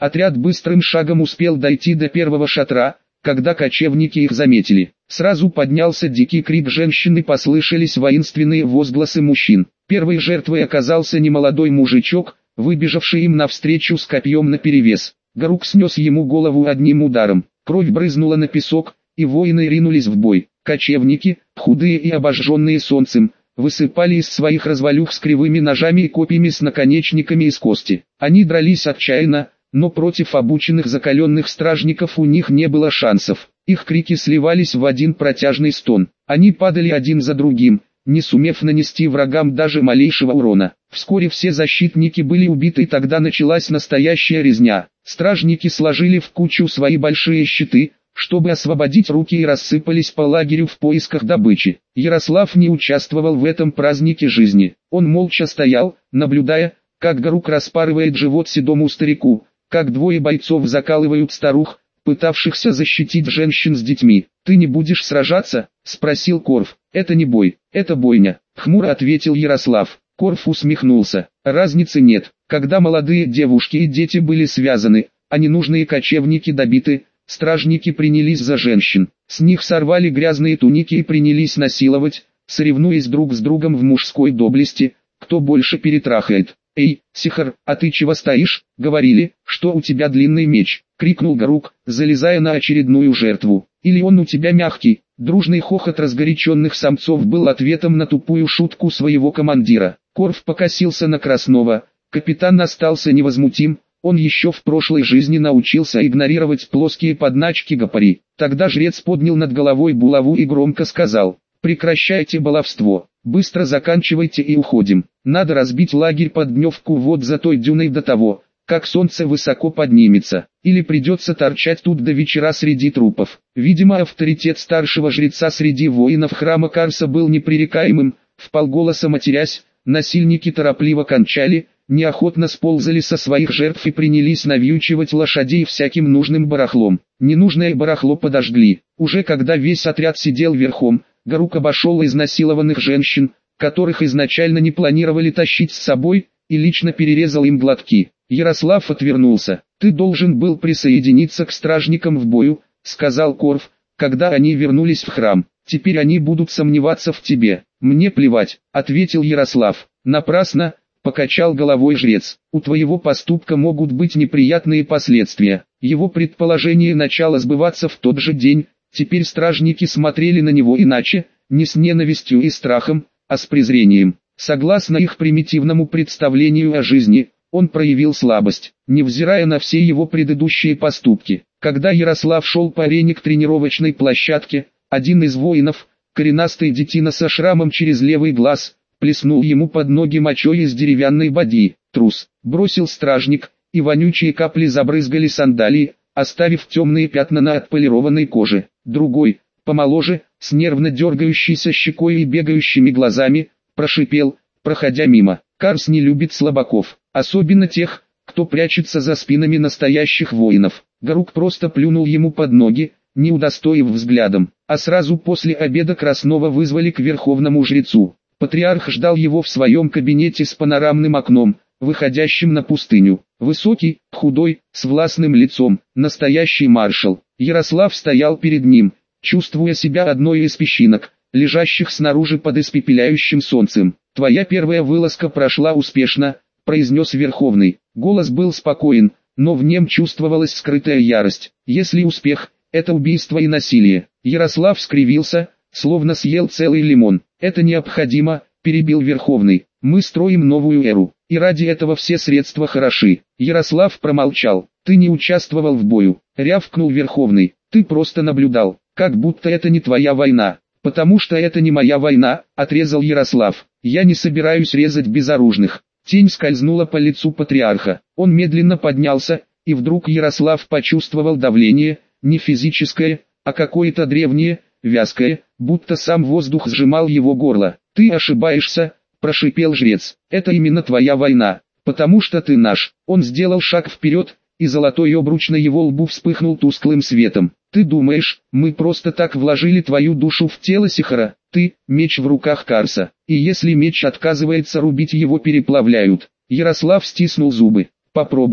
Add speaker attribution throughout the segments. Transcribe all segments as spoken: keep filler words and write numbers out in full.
Speaker 1: Отряд быстрым шагом успел дойти до первого шатра, когда кочевники их заметили. Сразу поднялся дикий крик женщин и послышались воинственные возгласы мужчин. Первой жертвой оказался немолодой мужичок, выбежавший им навстречу с копьем наперевес. Гарук снес ему голову одним ударом. Кровь брызнула на песок, и воины ринулись в бой. Кочевники, худые и обожженные солнцем, высыпали из своих развалюх с кривыми ножами и копьями с наконечниками из кости. Они дрались отчаянно, но против обученных закаленных стражников у них не было шансов. Их крики сливались в один протяжный стон. Они падали один за другим, не сумев нанести врагам даже малейшего урона. Вскоре все защитники были убиты, и тогда началась настоящая резня. Стражники сложили в кучу свои большие щиты, чтобы освободить руки, и рассыпались по лагерю в поисках добычи. Ярослав не участвовал в этом празднике жизни. Он молча стоял, наблюдая, как Гарук распарывает живот седому старику, как двое бойцов закалывают старух, пытавшихся защитить женщин с детьми. «Ты не будешь сражаться?» – спросил Корф. «Это не бой, это бойня», – хмуро ответил Ярослав. Корф усмехнулся. «Разницы нет. Когда молодые девушки и дети были связаны, а ненужные кочевники добиты, стражники принялись за женщин. С них сорвали грязные туники и принялись насиловать, соревнуясь друг с другом в мужской доблести, кто больше перетрахает. «Эй, Сихар, а ты чего стоишь? Говорили, что у тебя длинный меч», — крикнул Гарук, залезая на очередную жертву. «Или он у тебя мягкий?» Дружный хохот разгоряченных самцов был ответом на тупую шутку своего командира. Корф покосился на Краснова. Капитан остался невозмутим. Он еще в прошлой жизни научился игнорировать плоские подначки Гапари. Тогда жрец поднял над головой булаву и громко сказал: «Прекращайте баловство, быстро заканчивайте и уходим. Надо разбить лагерь под дневку вот за той дюной до того, как солнце высоко поднимется, или придется торчать тут до вечера среди трупов». Видимо, авторитет старшего жреца среди воинов храма Карса был непререкаемым. Вполголоса матерясь, насильники торопливо кончали, неохотно сползали со своих жертв и принялись навьючивать лошадей всяким нужным барахлом. Ненужное барахло подожгли. Уже когда весь отряд сидел верхом, Гарук обошел изнасилованных женщин, которых изначально не планировали тащить с собой, и лично перерезал им глотки. Ярослав отвернулся. «Ты должен был присоединиться к стражникам в бою», — сказал Корф, когда они вернулись в храм. «Теперь они будут сомневаться в тебе». «Мне плевать», — ответил Ярослав. «Напрасно», — покачал головой жрец. «У твоего поступка могут быть неприятные последствия». Его предположение начало сбываться в тот же день. Теперь стражники смотрели на него иначе, не с ненавистью и страхом, а с презрением. Согласно их примитивному представлению о жизни, он проявил слабость, невзирая на все его предыдущие поступки. Когда Ярослав шел по арене к тренировочной площадке, один из воинов, коренастый детина со шрамом через левый глаз, плеснул ему под ноги мочой из деревянной бадьи. «Трус!» — бросил стражник, и вонючие капли забрызгали сандалии, оставив темные пятна на отполированной коже. Другой, помоложе, с нервно дергающейся щекой и бегающими глазами, прошипел, проходя мимо: «Карс не любит слабаков, особенно тех, кто прячется за спинами настоящих воинов». Гарук просто плюнул ему под ноги, не удостоив взглядом, а сразу после обеда Краснова вызвали к верховному жрецу. Патриарх ждал его в своем кабинете с панорамным окном, выходящим на пустыню. Высокий, худой, с властным лицом, настоящий маршал. Ярослав стоял перед ним, чувствуя себя одной из песчинок, лежащих снаружи под испепеляющим солнцем. «Твоя первая вылазка прошла успешно», — произнес Верховный. Голос был спокоен, но в нем чувствовалась скрытая ярость. «Если успех — это убийство и насилие». Ярослав скривился, словно съел целый лимон. «Это необходимо», — перебил Верховный. «Мы строим новую эру, и ради этого все средства хороши». Ярослав промолчал. «Ты не участвовал в бою», — рявкнул Верховный. «Ты просто наблюдал, как будто это не твоя война». «Потому что это не моя война», — отрезал Ярослав. «Я не собираюсь резать безоружных». Тень скользнула по лицу патриарха. Он медленно поднялся, и вдруг Ярослав почувствовал давление, не физическое, а какое-то древнее, вязкое, будто сам воздух сжимал его горло. «Ты ошибаешься», — прошипел жрец. «Это именно твоя война, потому что ты наш». Он сделал шаг вперед, и золотой обруч на его лбу вспыхнул тусклым светом. «Ты думаешь, мы просто так вложили твою душу в тело Сихара? Ты — меч в руках Карса, и если меч отказывается рубить, его переплавляют». Ярослав стиснул зубы. «Попробуйте»,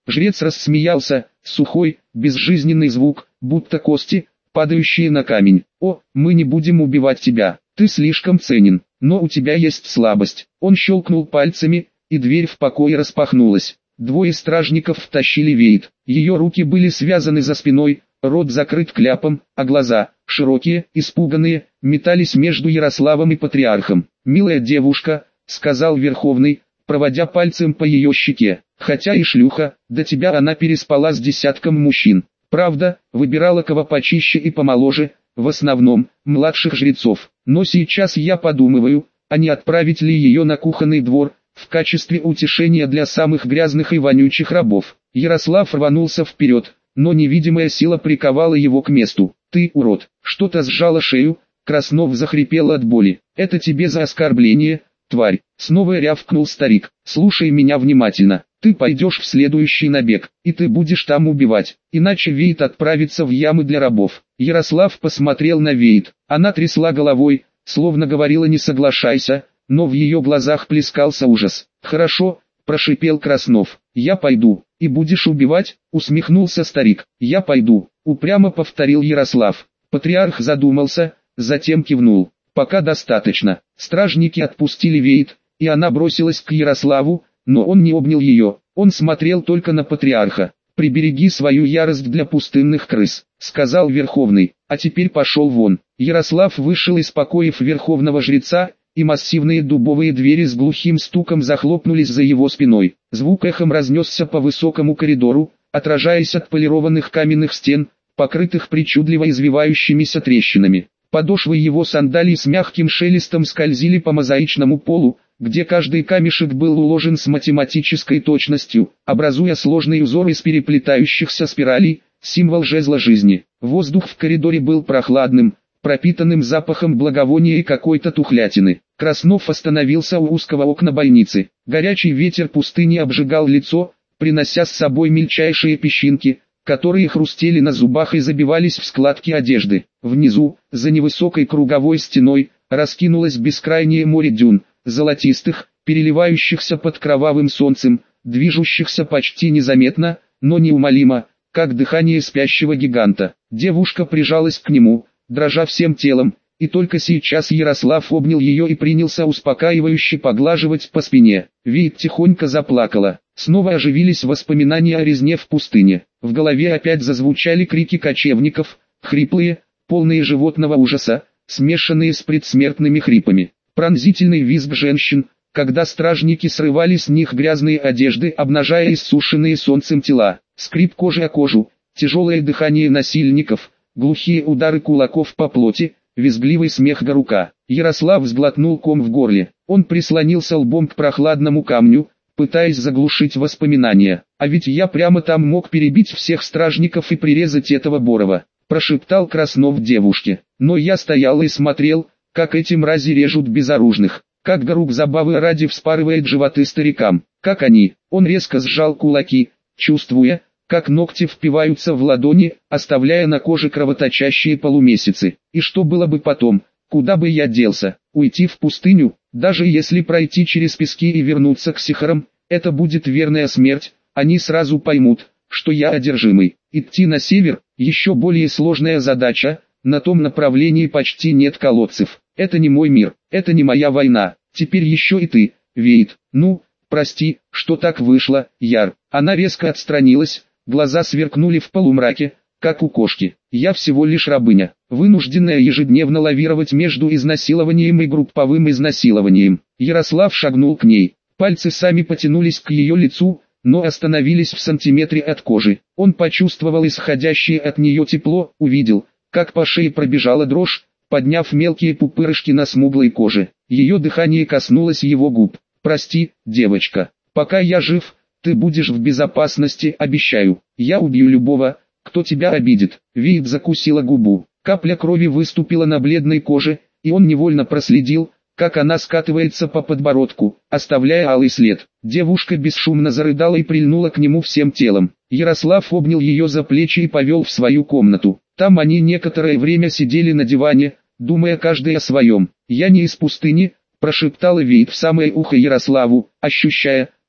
Speaker 1: Жрец рассмеялся, сухой, безжизненный звук, будто кости, падающие на камень. «О, мы не будем убивать тебя, ты слишком ценен, но у тебя есть слабость». Он щелкнул пальцами, и дверь в покое распахнулась. Двое стражников втащили Вейд. Ее руки были связаны за спиной, рот закрыт кляпом, а глаза, широкие, испуганные, метались между Ярославом и патриархом. «Милая девушка», — сказал Верховный, проводя пальцем по ее щеке, — «хотя и шлюха, до тебя она переспала с десятком мужчин. Правда, выбирала кого почище и помоложе, в основном, младших жрецов. Но сейчас я подумываю, а не отправить ли ее на кухонный двор, в качестве утешения для самых грязных и вонючих рабов». Ярослав рванулся вперед, но невидимая сила приковала его к месту. «Ты урод!» Что-то сжало шею, Краснов захрипел от боли. «Это тебе за оскорбление, тварь!» Снова рявкнул старик. «Слушай меня внимательно. Ты пойдешь в следующий набег, и ты будешь там убивать, иначе Вейд отправится в ямы для рабов». Ярослав посмотрел на Вейд. Она трясла головой, словно говорила «не соглашайся», но в ее глазах плескался ужас. «Хорошо», — прошипел Краснов. «Я пойду». «И будешь убивать?» — усмехнулся старик. «Я пойду», — упрямо повторил Ярослав. Патриарх задумался, затем кивнул. «Пока достаточно». Стражники отпустили Вейд, и она бросилась к Ярославу, но он не обнял ее. Он смотрел только на патриарха. «Прибереги свою ярость для пустынных крыс», — сказал Верховный. «А теперь пошел вон». Ярослав вышел из покоев Верховного Жреца, и массивные дубовые двери с глухим стуком захлопнулись за его спиной. Звук эхом разнесся по высокому коридору, отражаясь от полированных каменных стен, покрытых причудливо извивающимися трещинами. Подошвы его сандалий с мягким шелестом скользили по мозаичному полу, где каждый камешек был уложен с математической точностью, образуя сложный узор из переплетающихся спиралей, символ жезла жизни. Воздух в коридоре был прохладным, пропитанным запахом благовония и какой-то тухлятины. Краснов остановился у узкого окна больницы. Горячий ветер пустыни обжигал лицо, принося с собой мельчайшие песчинки, которые хрустели на зубах и забивались в складки одежды. Внизу, за невысокой круговой стеной, раскинулось бескрайнее море дюн, золотистых, переливающихся под кровавым солнцем, движущихся почти незаметно, но неумолимо, как дыхание спящего гиганта. Девушка прижалась к нему, дрожа всем телом, и только сейчас Ярослав обнял ее и принялся успокаивающе поглаживать по спине. Вейд тихонько заплакала. Снова оживились воспоминания о резне в пустыне. В голове опять зазвучали крики кочевников, хриплые, полные животного ужаса, смешанные с предсмертными хрипами. Пронзительный визг женщин, когда стражники срывали с них грязные одежды, обнажая иссушенные солнцем тела. Скрип кожи о кожу, тяжелое дыхание насильников, глухие удары кулаков по плоти, визгливый смех Гарука. Ярослав сглотнул ком в горле. Он прислонился лбом к прохладному камню, пытаясь заглушить воспоминания. «А ведь я прямо там мог перебить всех стражников и прирезать этого Борова», — прошептал Краснов девушке. «Но я стоял и смотрел, как эти мрази режут безоружных, как Гарук забавы ради вспарывает животы старикам, как они». Он резко сжал кулаки, чувствуя, как ногти впиваются в ладони, оставляя на коже кровоточащие полумесяцы. И что было бы потом? Куда бы я делся? Уйти в пустыню? Даже если пройти через пески и вернуться к сихарам, это будет верная смерть. Они сразу поймут, что я одержимый. Идти на север – еще более сложная задача. На том направлении почти нет колодцев. Это не мой мир, это не моя война. Теперь еще и ты, Вейд. Ну, прости, что так вышло, Яр. Она резко отстранилась. Глаза сверкнули в полумраке, как у кошки. «Я всего лишь рабыня, вынужденная ежедневно лавировать между изнасилованием и групповым изнасилованием». Ярослав шагнул к ней. Пальцы сами потянулись к ее лицу, но остановились в сантиметре от кожи. Он почувствовал исходящее от нее тепло, увидел, как по шее пробежала дрожь, подняв мелкие пупырышки на смуглой коже. Ее дыхание коснулось его губ. «Прости, девочка, пока я жив, ты будешь в безопасности, обещаю. Я убью любого, кто тебя обидит». Вейд закусила губу. Капля крови выступила на бледной коже, и он невольно проследил, как она скатывается по подбородку, оставляя алый след. Девушка бесшумно зарыдала и прильнула к нему всем телом. Ярослав обнял ее за плечи и повел в свою комнату. Там они некоторое время сидели на диване, думая каждый о своем. «Я не из пустыни», — прошептала Вейд в самое ухо Ярославу, ощущая,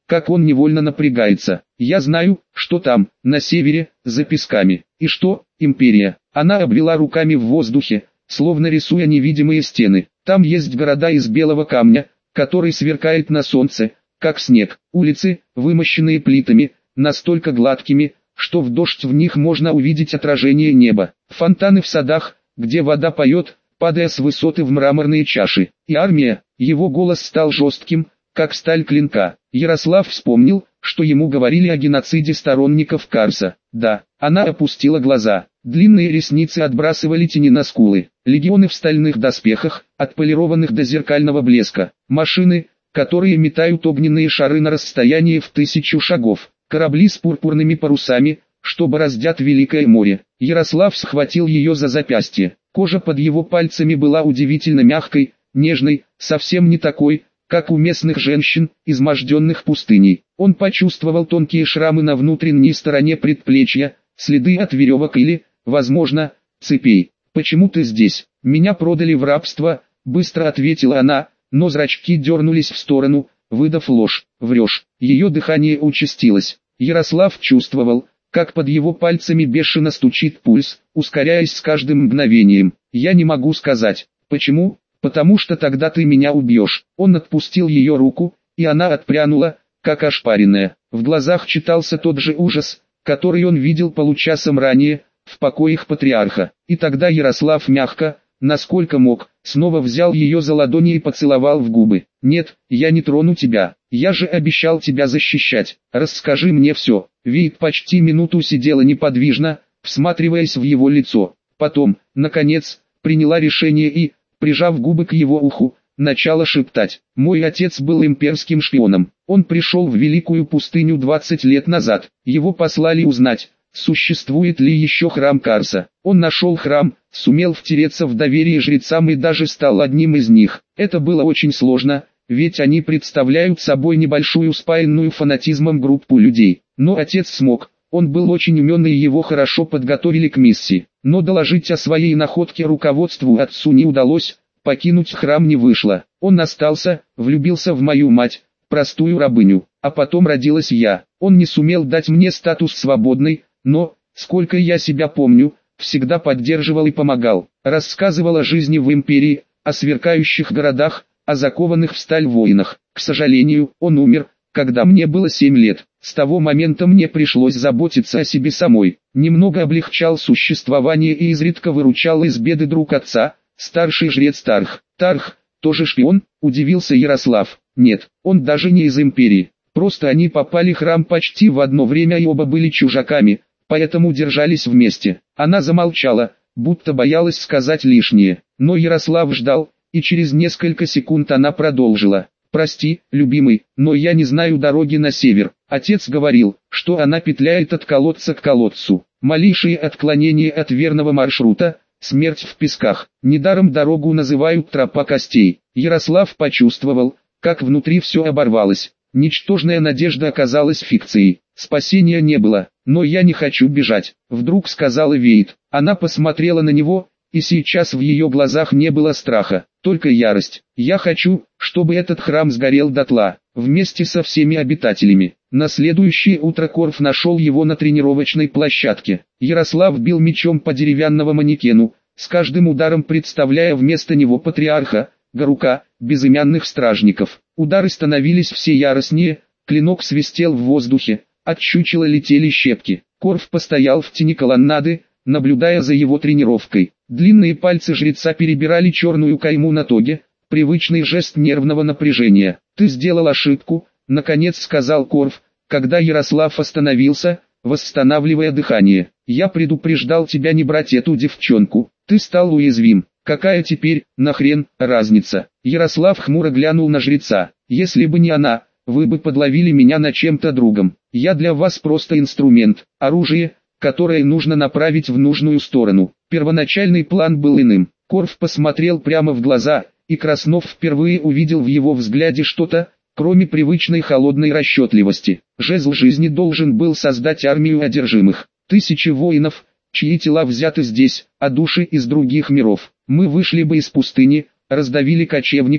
Speaker 1: как он невольно напрягается. Я знаю, что там, на севере, за песками. И что, империя? Она обвела руками в воздухе, словно рисуя невидимые стены. Там есть города из белого камня, который сверкает на солнце, как снег. Улицы, вымощенные плитами, настолько гладкими, что в дождь в них можно увидеть отражение неба. Фонтаны в садах, где вода поет, падая с высоты в мраморные чаши. И армия, его голос стал жестким, как сталь клинка. Ярослав вспомнил, что ему говорили о геноциде сторонников Карса. Да, она опустила глаза. Длинные ресницы отбрасывали тени на скулы. Легионы в стальных доспехах, отполированных до зеркального блеска. Машины, которые метают огненные шары на расстоянии в тысячу шагов. Корабли с пурпурными парусами, что бороздят Великое море. Ярослав схватил ее за запястье. Кожа под его пальцами была удивительно мягкой, нежной, совсем не такой, как у местных женщин, изможденных пустыней. Он почувствовал тонкие шрамы на внутренней стороне предплечья, следы от веревок или, возможно, цепей. «Почему ты здесь? Меня продали в рабство», — быстро ответила она, но зрачки дернулись в сторону, выдав ложь. «Врешь». Ее дыхание участилось. Ярослав чувствовал, как под его пальцами бешено стучит пульс, ускоряясь с каждым мгновением. «Я не могу сказать. Почему? Потому что тогда ты меня убьешь». Он отпустил ее руку, и она отпрянула, как ошпаренная. В глазах читался тот же ужас, который он видел получасом ранее, в покоях патриарха. И тогда Ярослав мягко, насколько мог, снова взял ее за ладони и поцеловал в губы. «Нет, я не трону тебя. Я же обещал тебя защищать. Расскажи мне все». Вид почти минуту сидела неподвижно, всматриваясь в его лицо. Потом, наконец, приняла решение и, прижав губы к его уху, начала шептать. «Мой отец был имперским шпионом. Он пришел в Великую пустыню двадцать лет назад. Его послали узнать, существует ли еще храм Карса. Он нашел храм, сумел втереться в доверие жрецам и даже стал одним из них. Это было очень сложно, ведь они представляют собой небольшую спаянную фанатизмом группу людей. Но отец смог, он был очень умен и его хорошо подготовили к миссии. Но доложить о своей находке руководству отцу не удалось, покинуть храм не вышло. Он остался, влюбился в мою мать, простую рабыню, а потом родилась я. Он не сумел дать мне статус свободной, но, сколько я себя помню, всегда поддерживал и помогал. Рассказывал о жизни в империи, о сверкающих городах, о закованных в сталь воинах. К сожалению, он умер, когда мне было семь лет. С того момента мне пришлось заботиться о себе самой. Немного облегчал существование и изредка выручал из беды друг отца, старший жрец Тарх. Тарх, тоже шпион? Удивился Ярослав. Нет, он даже не из империи. Просто они попали в храм почти в одно время и оба были чужаками, поэтому держались вместе. Она замолчала, будто боялась сказать лишнее. Но Ярослав ждал, и через несколько секунд она продолжила. «Прости, любимый, но я не знаю дороги на север. Отец говорил, что она петляет от колодца к колодцу. Малейшие отклонения от верного маршрута – смерть в песках. Недаром дорогу называют тропа костей». Ярослав почувствовал, как внутри все оборвалось. Ничтожная надежда оказалась фикцией. Спасения не было. «Но я не хочу бежать», — вдруг сказала Вейт. Она посмотрела на него, и сейчас в ее глазах не было страха, только ярость. «Я хочу, чтобы этот храм сгорел дотла, вместе со всеми обитателями». На следующее утро Корф нашел его на тренировочной площадке. Ярослав бил мечом по деревянному манекену, с каждым ударом представляя вместо него патриарха, Гарука, безымянных стражников. Удары становились все яростнее, клинок свистел в воздухе, от чучела летели щепки. Корф постоял в тени колоннады, наблюдая за его тренировкой. Длинные пальцы жреца перебирали черную кайму на тоге, привычный жест нервного напряжения. «Ты сделал ошибку», — наконец сказал Корф, когда Ярослав остановился, восстанавливая дыхание. «Я предупреждал тебя не брать эту девчонку, ты стал уязвим. Какая теперь, нахрен, разница?» Ярослав хмуро глянул на жреца. «Если бы не она, вы бы подловили меня на чем-то другом. Я для вас просто инструмент, оружие, которое нужно направить в нужную сторону». Первоначальный план был иным. Корф посмотрел прямо в глаза, и Краснов впервые увидел в его взгляде что-то, кроме привычной холодной расчетливости. Жезл жизни должен был создать армию одержимых. Тысячи воинов, чьи тела взяты здесь, а души из других миров. Мы вышли бы из пустыни, раздавили кочевников,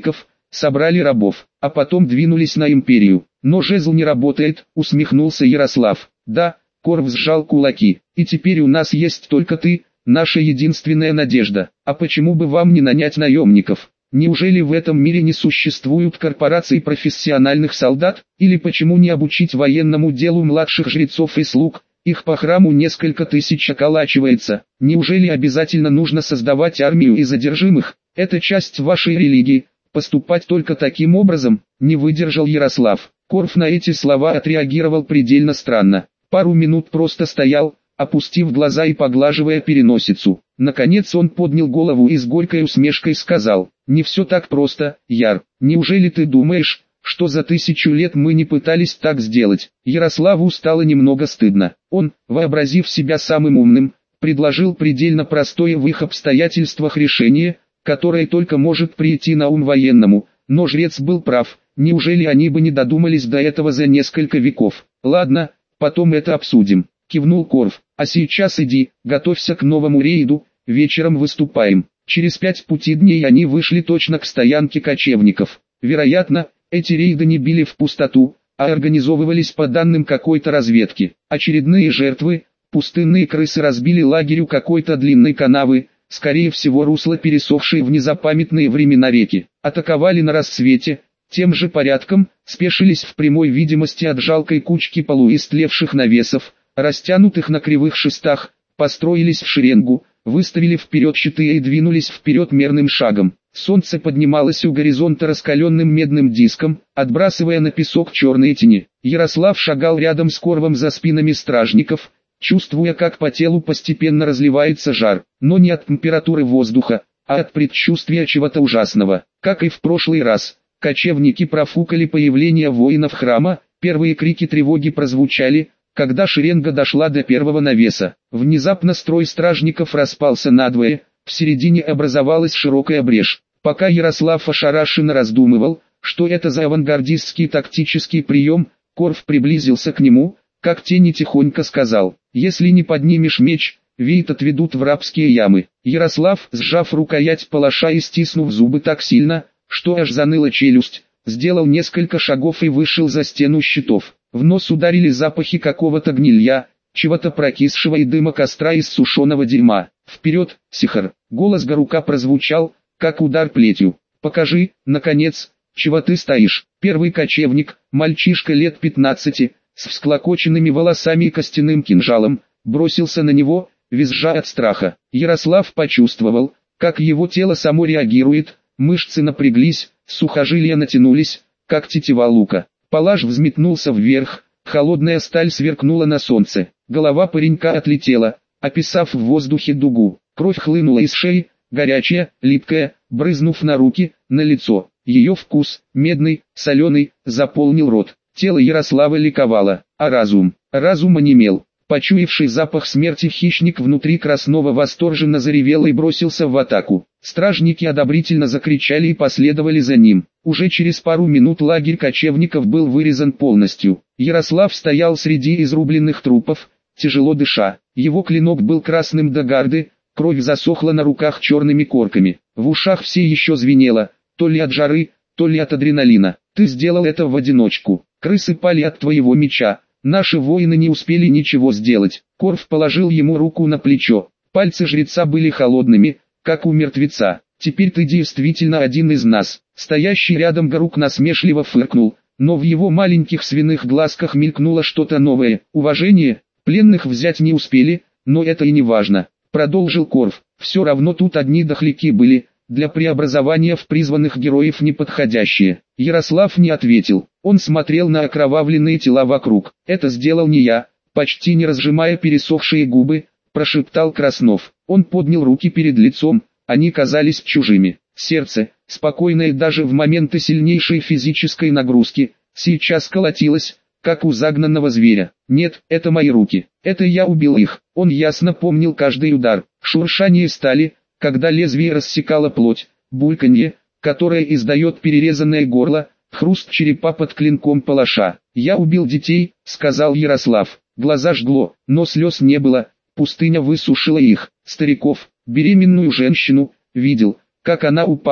Speaker 1: собрали рабов, а потом двинулись на империю. Но жезл не работает, усмехнулся Ярослав. Да, Корф сжал кулаки, и теперь у нас есть только ты, наша единственная надежда. А почему бы вам не нанять наемников? Неужели в этом мире не существуют корпораций профессиональных солдат? Или почему не обучить военному делу младших жрецов и слуг? Их по храму несколько тысяч околачивается. Неужели обязательно нужно создавать армию из одержимых? Это часть вашей религии. Поступать только таким образом, не выдержал Ярослав. Корф на эти слова отреагировал предельно странно. Пару минут просто стоял, опустив глаза и поглаживая переносицу. Наконец он поднял голову и с горькой усмешкой сказал: «Не все так просто, Яр. Неужели ты думаешь, что за тысячу лет мы не пытались так сделать?» Ярославу стало немного стыдно. Он, вообразив себя самым умным, предложил предельно простое в их обстоятельствах решение, которое только может прийти на ум военному, но жрец был прав. Неужели они бы не додумались до этого за несколько веков? «Ладно, потом это обсудим», — кивнул Корф. «А сейчас иди, готовься к новому рейду, вечером выступаем». Через пять пути дней они вышли точно к стоянке кочевников. Вероятно, эти рейды не били в пустоту, а организовывались по данным какой-то разведки. Очередные жертвы, пустынные крысы разбили лагерь у какой-то длинной канавы, скорее всего русло пересохшей в незапамятные времена реки. Атаковали на рассвете, тем же порядком, спешились в прямой видимости от жалкой кучки полуистлевших навесов, растянутых на кривых шестах, построились в шеренгу, выставили вперед щиты и двинулись вперед мерным шагом. Солнце поднималось у горизонта раскаленным медным диском, отбрасывая на песок черные тени. Ярослав шагал рядом с Корвом за спинами стражников, чувствуя, как по телу постепенно разливается жар, но не от температуры воздуха, а от предчувствия чего-то ужасного. Как и в прошлый раз, кочевники профукали появление воинов храма, первые крики тревоги прозвучали, когда шеренга дошла до первого навеса. Внезапно строй стражников распался надвое, в середине образовалась широкая брешь. Пока Ярослав ошарашенно раздумывал, что это за авангардистский тактический прием, Корф приблизился к нему, как тени тихонько сказал: «Если не поднимешь меч, Вейт отведут в рабские ямы». Ярослав, сжав рукоять палаша и стиснув зубы так сильно, что аж заныла челюсть, сделал несколько шагов и вышел за стену щитов. В нос ударили запахи какого-то гнилья, чего-то прокисшего и дыма костра из сушеного дерьма. «Вперед, Сихар!» Голос Гарука прозвучал, как удар плетью. «Покажи, наконец, чего ты стоишь». Первый кочевник, мальчишка лет пятнадцати, с всклокоченными волосами и костяным кинжалом, бросился на него, визжа от страха. Ярослав почувствовал, как его тело само реагирует, мышцы напряглись, сухожилия натянулись, как тетива лука. Палаш взметнулся вверх, холодная сталь сверкнула на солнце. Голова паренька отлетела, описав в воздухе дугу. Кровь хлынула из шеи, горячая, липкая, брызнув на руки, на лицо. Ее вкус, медный, соленый, заполнил рот. Тело Ярослава ликовало, а разум, разум онемел. Почуявший запах смерти хищник внутри Краснова восторженно заревел и бросился в атаку. Стражники одобрительно закричали и последовали за ним. Уже через пару минут лагерь кочевников был вырезан полностью. Ярослав стоял среди изрубленных трупов, тяжело дыша. Его клинок был красным до гарды, кровь засохла на руках черными корками. В ушах все еще звенело, то ли от жары, то ли от адреналина. «Ты сделал это в одиночку. Крысы пали от твоего меча. Наши воины не успели ничего сделать». Корф положил ему руку на плечо. Пальцы жреца были холодными, как у мертвеца. «Теперь ты действительно один из нас». Стоящий рядом Гарук насмешливо фыркнул, но в его маленьких свиных глазках мелькнуло что-то новое. «Уважение, пленных взять не успели, но это и не важно», — продолжил Корф. «Все равно тут одни дохляки были, для преобразования в призванных героев неподходящие». Ярослав не ответил, он смотрел на окровавленные тела вокруг. «Это сделал не я», — почти не разжимая пересохшие губы, прошептал Краснов. Он поднял руки перед лицом, они казались чужими. Сердце, спокойное даже в моменты сильнейшей физической нагрузки, сейчас колотилось, как у загнанного зверя. «Нет, это мои руки, это я убил их». Он ясно помнил каждый удар, шуршание стали, когда лезвие рассекало плоть, бульканье, которое издает перерезанное горло, хруст черепа под клинком палаша. «Я убил детей», — сказал Ярослав. Глаза жгло, но слез не было, пустыня высушила их. Стариков, беременную женщину, видел, как она упала,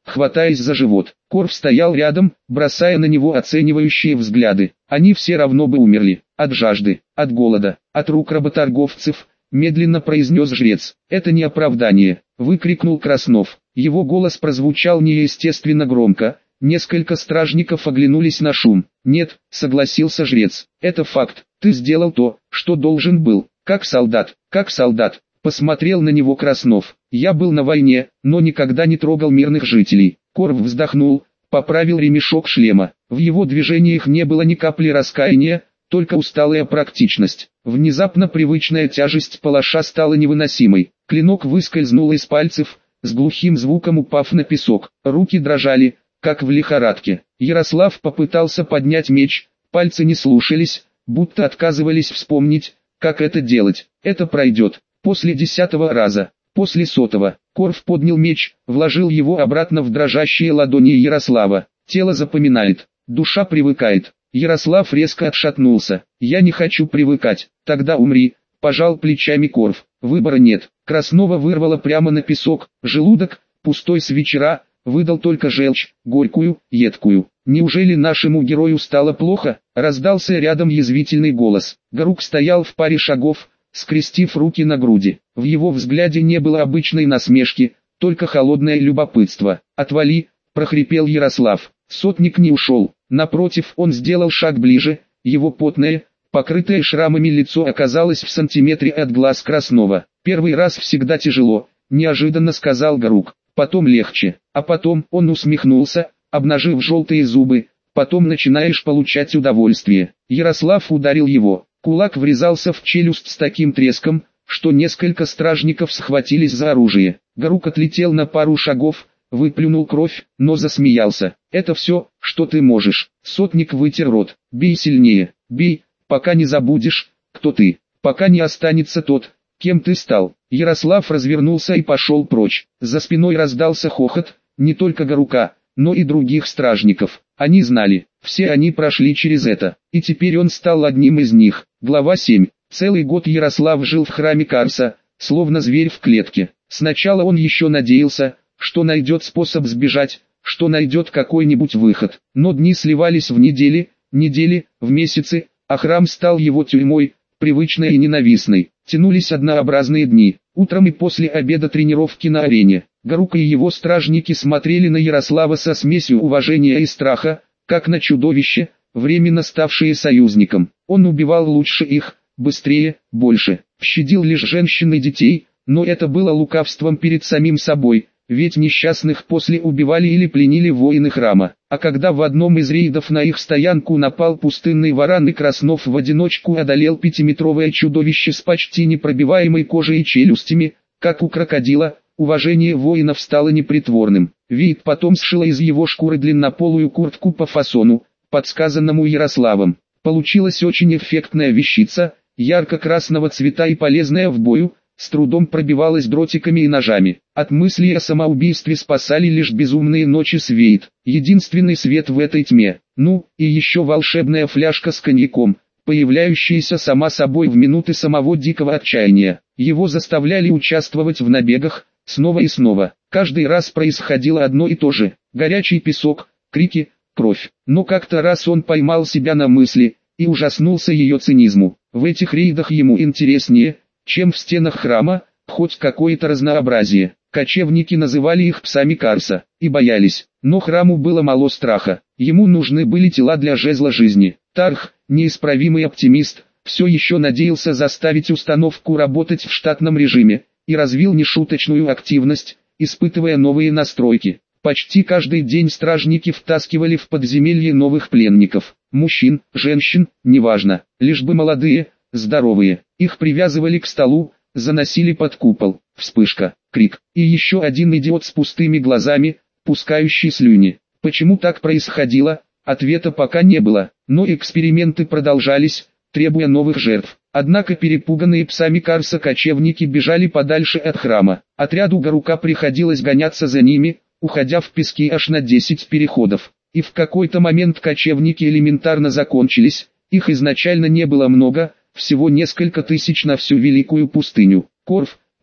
Speaker 1: хватаясь за живот. Корф стоял рядом, бросая на него оценивающие взгляды. Они все равно бы умерли. От жажды, от голода, от рук работорговцев, медленно произнес жрец. Это не оправдание, выкрикнул Краснов. Его голос прозвучал неестественно громко. Несколько стражников оглянулись на шум. «Нет», — согласился жрец, — «это факт. Ты сделал то, что должен был. Как солдат, как солдат». Посмотрел на него Краснов. «Я был на войне, но никогда не трогал мирных жителей». Корф вздохнул, поправил ремешок шлема. В его движениях не было ни капли раскаяния, только усталая практичность. Внезапно привычная тяжесть палаша стала невыносимой. Клинок выскользнул из пальцев, с глухим звуком упав на песок. Руки дрожали, как в лихорадке. Ярослав попытался поднять меч, пальцы не слушались, будто отказывались вспомнить, как это делать. Это пройдет. После десятого раза, после сотого, Корф поднял меч, вложил его обратно в дрожащие ладони Ярослава. Тело запоминает, душа привыкает. Ярослав резко отшатнулся. «Я не хочу привыкать». «Тогда умри», — пожал плечами Корф. «Выбора нет». Краснова вырвало прямо на песок. Желудок, пустой с вечера, выдал только желчь, горькую, едкую. «Неужели нашему герою стало плохо?» — раздался рядом язвительный голос. Горук стоял в паре шагов, скрестив руки на груди. В его взгляде не было обычной насмешки, только холодное любопытство. «Отвали!» — прохрипел Ярослав. Сотник не ушел. Напротив, он сделал шаг ближе. Его потное, покрытое шрамами лицо оказалось в сантиметре от глаз Краснова. «Первый раз всегда тяжело», — неожиданно сказал Горук. «Потом легче». А потом он усмехнулся, обнажив желтые зубы. «Потом начинаешь получать удовольствие». Ярослав ударил его. Кулак врезался в челюсть с таким треском, что несколько стражников схватились за оружие. Горук отлетел на пару шагов, выплюнул кровь, но засмеялся. «Это все, что ты можешь». Сотник вытер рот. «Бей сильнее, бей, пока не забудешь, кто ты, пока не останется тот, кем ты стал». Ярослав развернулся и пошел прочь. За спиной раздался хохот, не только Горука, но и других стражников. Они знали, все они прошли через это, и теперь он стал одним из них. Глава семь. Целый год Ярослав жил в храме Карса, словно зверь в клетке. Сначала он еще надеялся, что найдет способ сбежать, что найдет какой-нибудь выход. Но дни сливались в недели, недели, в месяцы, а храм стал его тюрьмой, привычной и ненавистной. Тянулись однообразные дни. Утром и после обеда тренировки на арене. Горук и его стражники смотрели на Ярослава со смесью уважения и страха, как на чудовище, временно ставшее союзником. Он убивал лучше их, быстрее, больше. Щадил лишь женщин и детей, но это было лукавством перед самим собой, ведь несчастных после убивали или пленили воины храма. А когда в одном из рейдов на их стоянку напал пустынный варан и Краснов в одиночку одолел пятиметровое чудовище с почти непробиваемой кожей и челюстями, как у крокодила, уважение воинов стало непритворным. Вид потом сшила из его шкуры длиннополую куртку по фасону, подсказанному Ярославом. Получилась очень эффектная вещица, ярко-красного цвета и полезная в бою, с трудом пробивалась дротиками и ножами. От мысли о самоубийстве спасали лишь безумные ночи с Вейд. Единственный свет в этой тьме. Ну, и еще волшебная фляжка с коньяком, появляющаяся сама собой в минуты самого дикого отчаяния. Его заставляли участвовать в набегах, снова и снова. Каждый раз происходило одно и то же. Горячий песок, крики, кровь. Но как-то раз он поймал себя на мысли, и ужаснулся ее цинизму. В этих рейдах ему интереснее, чем в стенах храма, хоть какое-то разнообразие. Кочевники называли их псами Карса, и боялись. Но храму было мало страха. Ему нужны были тела для жезла жизни. Тарх, неисправимый оптимист, все еще надеялся заставить установку работать в штатном режиме, и развил нешуточную активность, испытывая новые настройки. Почти каждый день стражники втаскивали в подземелье новых пленников. Мужчин, женщин, неважно, лишь бы молодые, здоровые. Их привязывали к столу, заносили под купол. Вспышка, крик, и еще один идиот с пустыми глазами, пускающий слюни. Почему так происходило, ответа пока не было, но эксперименты продолжались, требуя новых жертв. Однако перепуганные псами Карса кочевники бежали подальше от храма. Отряду Горука приходилось гоняться за ними, уходя в пески аж на десять переходов. И в какой-то момент кочевники элементарно закончились, их изначально не было много, всего несколько тысяч на всю Великую пустыню. Корф,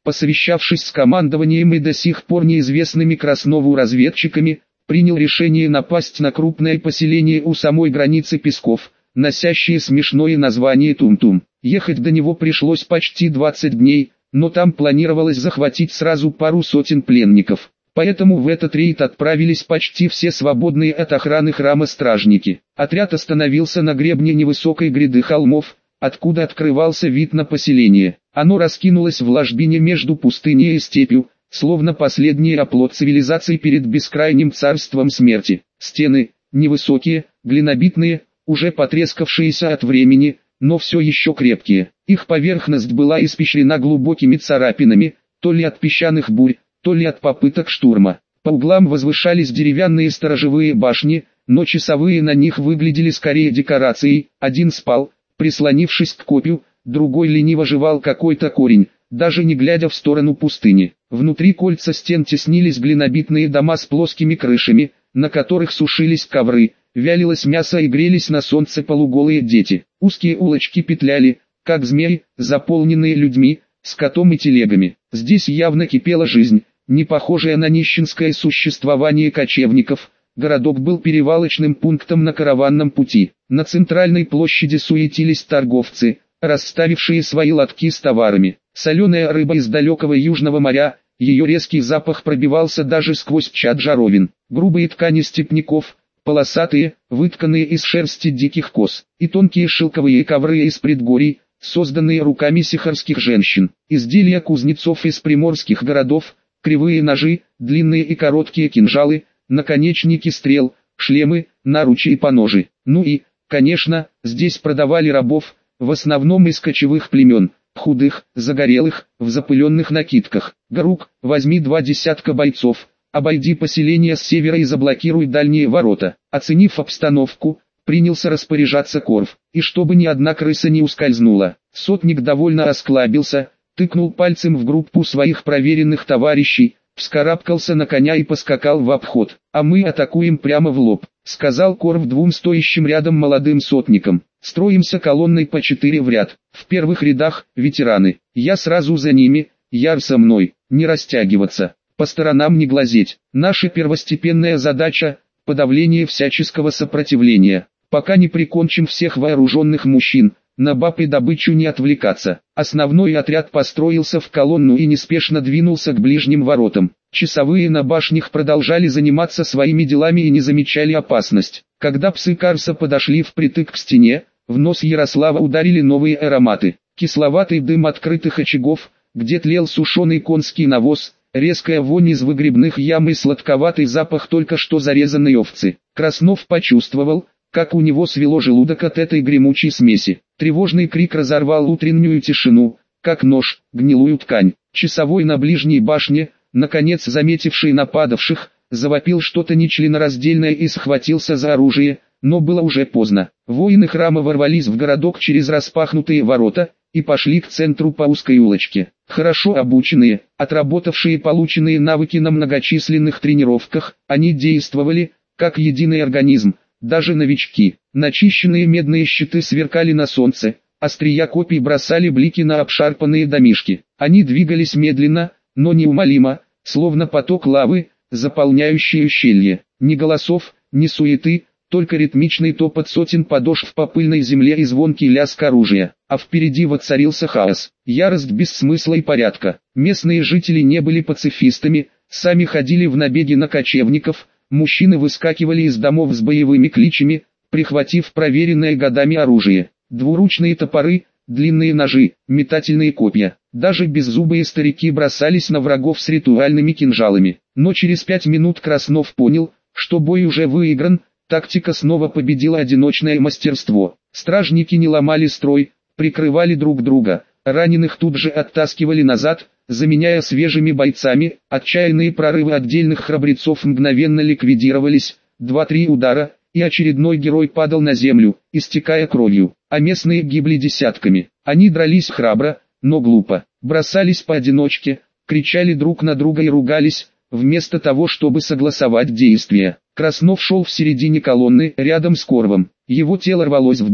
Speaker 1: посовещавшись с командованием и до сих пор неизвестными Краснову разведчиками, принял решение напасть на крупное поселение у самой границы Песков, носящее смешное название Тум-Тум. Ехать до него пришлось почти двадцать дней, но там планировалось захватить сразу пару сотен пленников. Поэтому в этот рейд отправились почти все свободные от охраны храма стражники. Отряд остановился на гребне невысокой гряды холмов, откуда открывался вид на поселение. Оно раскинулось в ложбине между пустыней и степью, словно последний оплот цивилизации перед бескрайним царством смерти. Стены, невысокие, глинобитные, уже потрескавшиеся от времени, но все еще крепкие. Их поверхность была испещрена глубокими царапинами, то ли от песчаных бурь, то ли от попыток штурма. По углам возвышались деревянные сторожевые башни, но часовые на них выглядели скорее декорацией. Один спал, прислонившись к копью, другой лениво жевал какой-то корень, даже не глядя в сторону пустыни. Внутри кольца стен теснились глинобитные дома с плоскими крышами, на которых сушились ковры, вялилось мясо и грелись на солнце полуголые дети. Узкие улочки петляли, как змеи, заполненные людьми, скотом и телегами. Здесь явно кипела жизнь, не похожая на нищенское существование кочевников. Городок был перевалочным пунктом на караванном пути. На центральной площади суетились торговцы, расставившие свои лотки с товарами. Соленая рыба из далекого Южного моря, ее резкий запах пробивался даже сквозь чад жаровин. Грубые ткани степняков, полосатые, вытканные из шерсти диких коз, и тонкие шелковые ковры из предгорий, созданные руками сихарских женщин. Изделия кузнецов из приморских городов, кривые ножи, длинные и короткие кинжалы, наконечники стрел, шлемы, наручи и поножи. Ну и, конечно, здесь продавали рабов, в основном из кочевых племен, худых, загорелых, в запыленных накидках. Гарук, возьми два десятка бойцов, обойди поселение с севера и заблокируй дальние ворота. Оценив обстановку, принялся распоряжаться Корф, и чтобы ни одна крыса не ускользнула. Сотник довольно осклабился, тыкнул пальцем в группу своих проверенных товарищей, вскарабкался на коня и поскакал в обход. «А мы атакуем прямо в лоб», — сказал Корф двум стоящим рядом молодым сотникам. «Строимся колонной по четыре в ряд. В первых рядах — ветераны. Я сразу за ними, Яр со мной, не растягиваться, по сторонам не глазеть. Наша первостепенная задача — подавление всяческого сопротивления. Пока не прикончим всех вооруженных мужчин, на баб и добычу не отвлекаться». Основной отряд построился в колонну и неспешно двинулся к ближним воротам. Часовые на башнях продолжали заниматься своими делами и не замечали опасность. Когда псы Карса подошли впритык к стене, в нос Ярослава ударили новые ароматы. Кисловатый дым открытых очагов, где тлел сушеный конский навоз, резкая вонь из выгребных ям и сладковатый запах только что зарезанной овцы. Краснов почувствовал, как у него свело желудок от этой гремучей смеси. Тревожный крик разорвал утреннюю тишину, как нож, гнилую ткань. Часовой на ближней башне, наконец заметивший нападавших, завопил что-то нечленораздельное и схватился за оружие, но было уже поздно. Воины храма ворвались в городок через распахнутые ворота и пошли к центру по узкой улочке. Хорошо обученные, отработавшие полученные навыки на многочисленных тренировках, они действовали, как единый организм. Даже новички, начищенные медные щиты сверкали на солнце, острия копий бросали блики на обшарпанные домишки. Они двигались медленно, но неумолимо, словно поток лавы, заполняющий ущелье. Ни голосов, ни суеты, только ритмичный топот сотен подошв по пыльной земле и звонкий лязг оружия. А впереди воцарился хаос, ярость без смысла и порядка. Местные жители не были пацифистами, сами ходили в набеги на кочевников. Мужчины выскакивали из домов с боевыми кличами, прихватив проверенное годами оружие. Двуручные топоры, длинные ножи, метательные копья. Даже беззубые старики бросались на врагов с ритуальными кинжалами. Но через пять минут Краснов понял, что бой уже выигран, тактика снова победила одиночное мастерство. Стражники не ломали строй, прикрывали друг друга, раненых тут же оттаскивали назад, заменяя свежими бойцами. Отчаянные прорывы отдельных храбрецов мгновенно ликвидировались, два-три удара, и очередной герой падал на землю, истекая кровью, а местные гибли десятками. Они дрались храбро, но глупо, бросались поодиночке, кричали друг на друга и ругались, вместо того чтобы согласовать действия. Краснов шел в середине колонны, рядом с Корвом. Его тело рвалось в бой,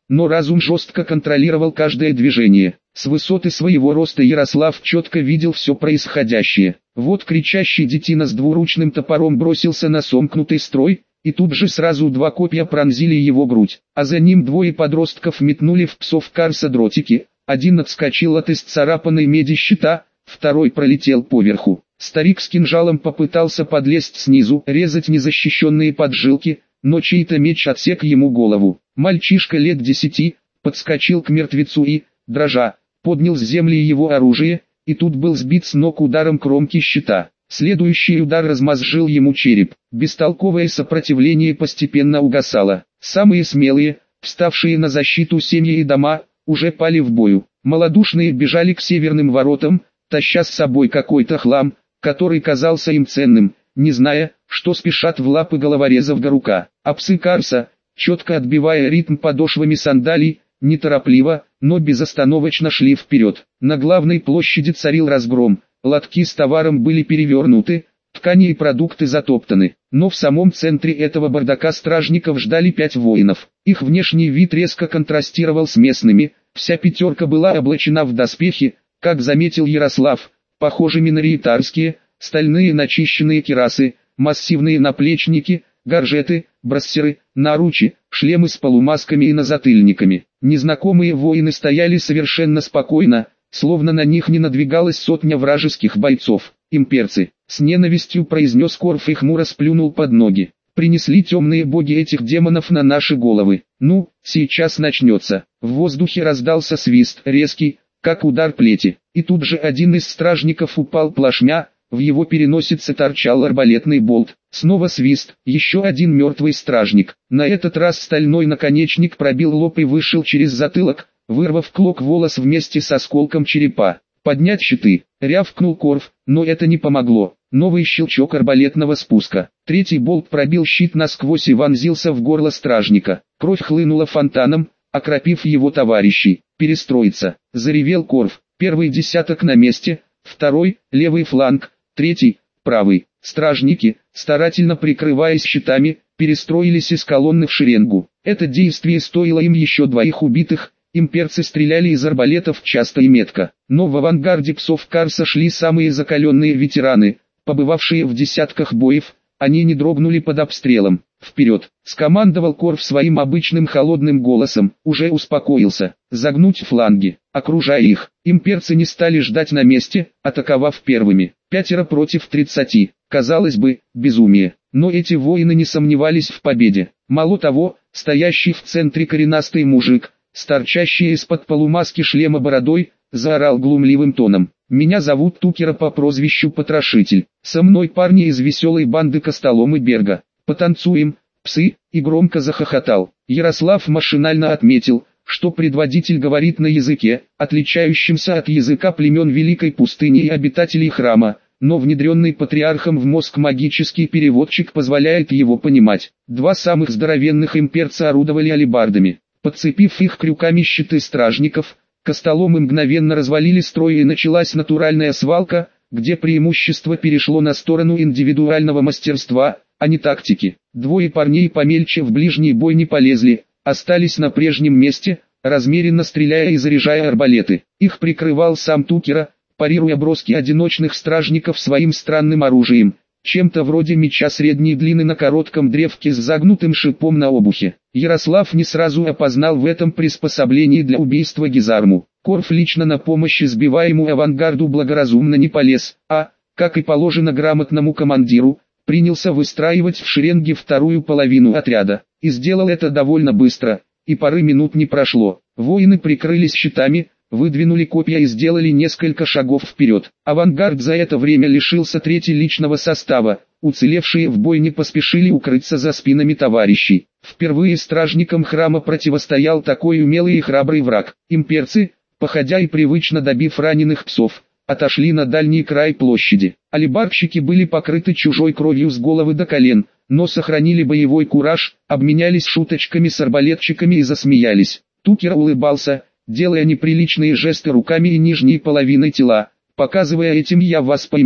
Speaker 1: но разум жестко контролировал каждое движение. С высоты своего роста Ярослав четко видел все происходящее. Вот кричащий детина с двуручным топором бросился на сомкнутый строй, и тут же сразу два копья пронзили его грудь, а за ним двое подростков метнули в псов Карса дротики, один отскочил от исцарапанной меди щита, второй пролетел поверху. Старик с кинжалом попытался подлезть снизу, резать незащищенные поджилки, но чей-то меч отсек ему голову. Мальчишка лет десяти подскочил к мертвецу и, дрожа, поднял с земли его оружие, и тут был сбит с ног ударом кромки щита. Следующий удар размозжил ему череп. Бестолковое сопротивление постепенно угасало. Самые смелые, вставшие на защиту семьи и дома, уже пали в бою. Малодушные бежали к северным воротам, таща с собой какой-то хлам, который казался им ценным, не зная, что спешат в лапы головорезов Гарука. А псы Карса, четко отбивая ритм подошвами сандалий, неторопливо, но безостановочно шли вперед. На главной площади царил разгром. Лотки с товаром были перевернуты, ткани и продукты затоптаны, но в самом центре этого бардака стражников ждали пять воинов. Их внешний вид резко контрастировал с местными, вся пятерка была облачена в доспехи, как заметил Ярослав, похожими на рейтарские, стальные начищенные кирасы, массивные наплечники, горжеты, брассеры, наручи, шлемы с полумасками и назатыльниками. Незнакомые воины стояли совершенно спокойно, словно на них не надвигалась сотня вражеских бойцов. Имперцы, с ненавистью произнес Корф и хмуро сплюнул под ноги. Принесли темные боги этих демонов на наши головы. Ну, сейчас начнется. В воздухе раздался свист, резкий, как удар плети. И тут же один из стражников упал плашмя, в его переносице торчал арбалетный болт. Снова свист, еще один мертвый стражник. На этот раз стальной наконечник пробил лоб и вышел через затылок, вырвав клок волос вместе с осколком черепа. «Поднять щиты!» — рявкнул Корф, но это не помогло. Новый щелчок арбалетного спуска. Третий болт пробил щит насквозь и вонзился в горло стражника. Кровь хлынула фонтаном, окропив его товарищей. «Перестроиться!» — заревел Корф. Первый десяток на месте, второй — левый фланг, третий — правый. Стражники, старательно прикрываясь щитами, перестроились из колонны в шеренгу. Это действие стоило им еще двоих убитых. Имперцы стреляли из арбалетов часто и метко, но в авангарде псов Карса шли самые закаленные ветераны, побывавшие в десятках боев. Они не дрогнули под обстрелом. «Вперед!» — скомандовал Корф своим обычным холодным голосом, уже успокоился. «Загнуть фланги, окружая их». Имперцы не стали ждать на месте, атаковав первыми. Пятеро против тридцати. Казалось бы, безумие. Но эти воины не сомневались в победе. Мало того, стоящий в центре коренастый мужик, с торчащей из-под полумаски шлема бородой, заорал глумливым тоном: «Меня зовут Тукера по прозвищу Потрошитель. Со мной парни из веселой банды Костоломы Берга. Потанцуем, псы!» И громко захохотал. Ярослав машинально отметил, что предводитель говорит на языке, отличающемся от языка племен Великой Пустыни и обитателей храма, но внедренный патриархом в мозг магический переводчик позволяет его понимать. Два самых здоровенных имперца орудовали алебардами. Подцепив их крюками щиты стражников, Костоломы мгновенно развалили строй и началась натуральная свалка, где преимущество перешло на сторону индивидуального мастерства, а не тактики. Двое парней помельче в ближний бой не полезли, остались на прежнем месте, размеренно стреляя и заряжая арбалеты. Их прикрывал сам Тукера, парируя броски одиночных стражников своим странным оружием, чем-то вроде меча средней длины на коротком древке с загнутым шипом на обухе. Ярослав не сразу опознал в этом приспособлении для убийства гизарму. Корф лично на помощь избиваемому авангарду благоразумно не полез, а, как и положено грамотному командиру, принялся выстраивать в шеренге вторую половину отряда. И сделал это довольно быстро, и пары минут не прошло. Воины прикрылись щитами, выдвинули копья и сделали несколько шагов вперед. Авангард за это время лишился трети личного состава, уцелевшие в бой не поспешили укрыться за спинами товарищей. Впервые стражникам храма противостоял такой умелый и храбрый враг. Имперцы, походя и привычно добив раненых псов, отошли на дальний край площади. Алебардщики были покрыты чужой кровью с головы до колен, но сохранили боевой кураж, обменялись шуточками с арбалетчиками и засмеялись. Тукер улыбался, делая неприличные жесты руками и нижней половиной тела, показывая этим: «Я вас поймел».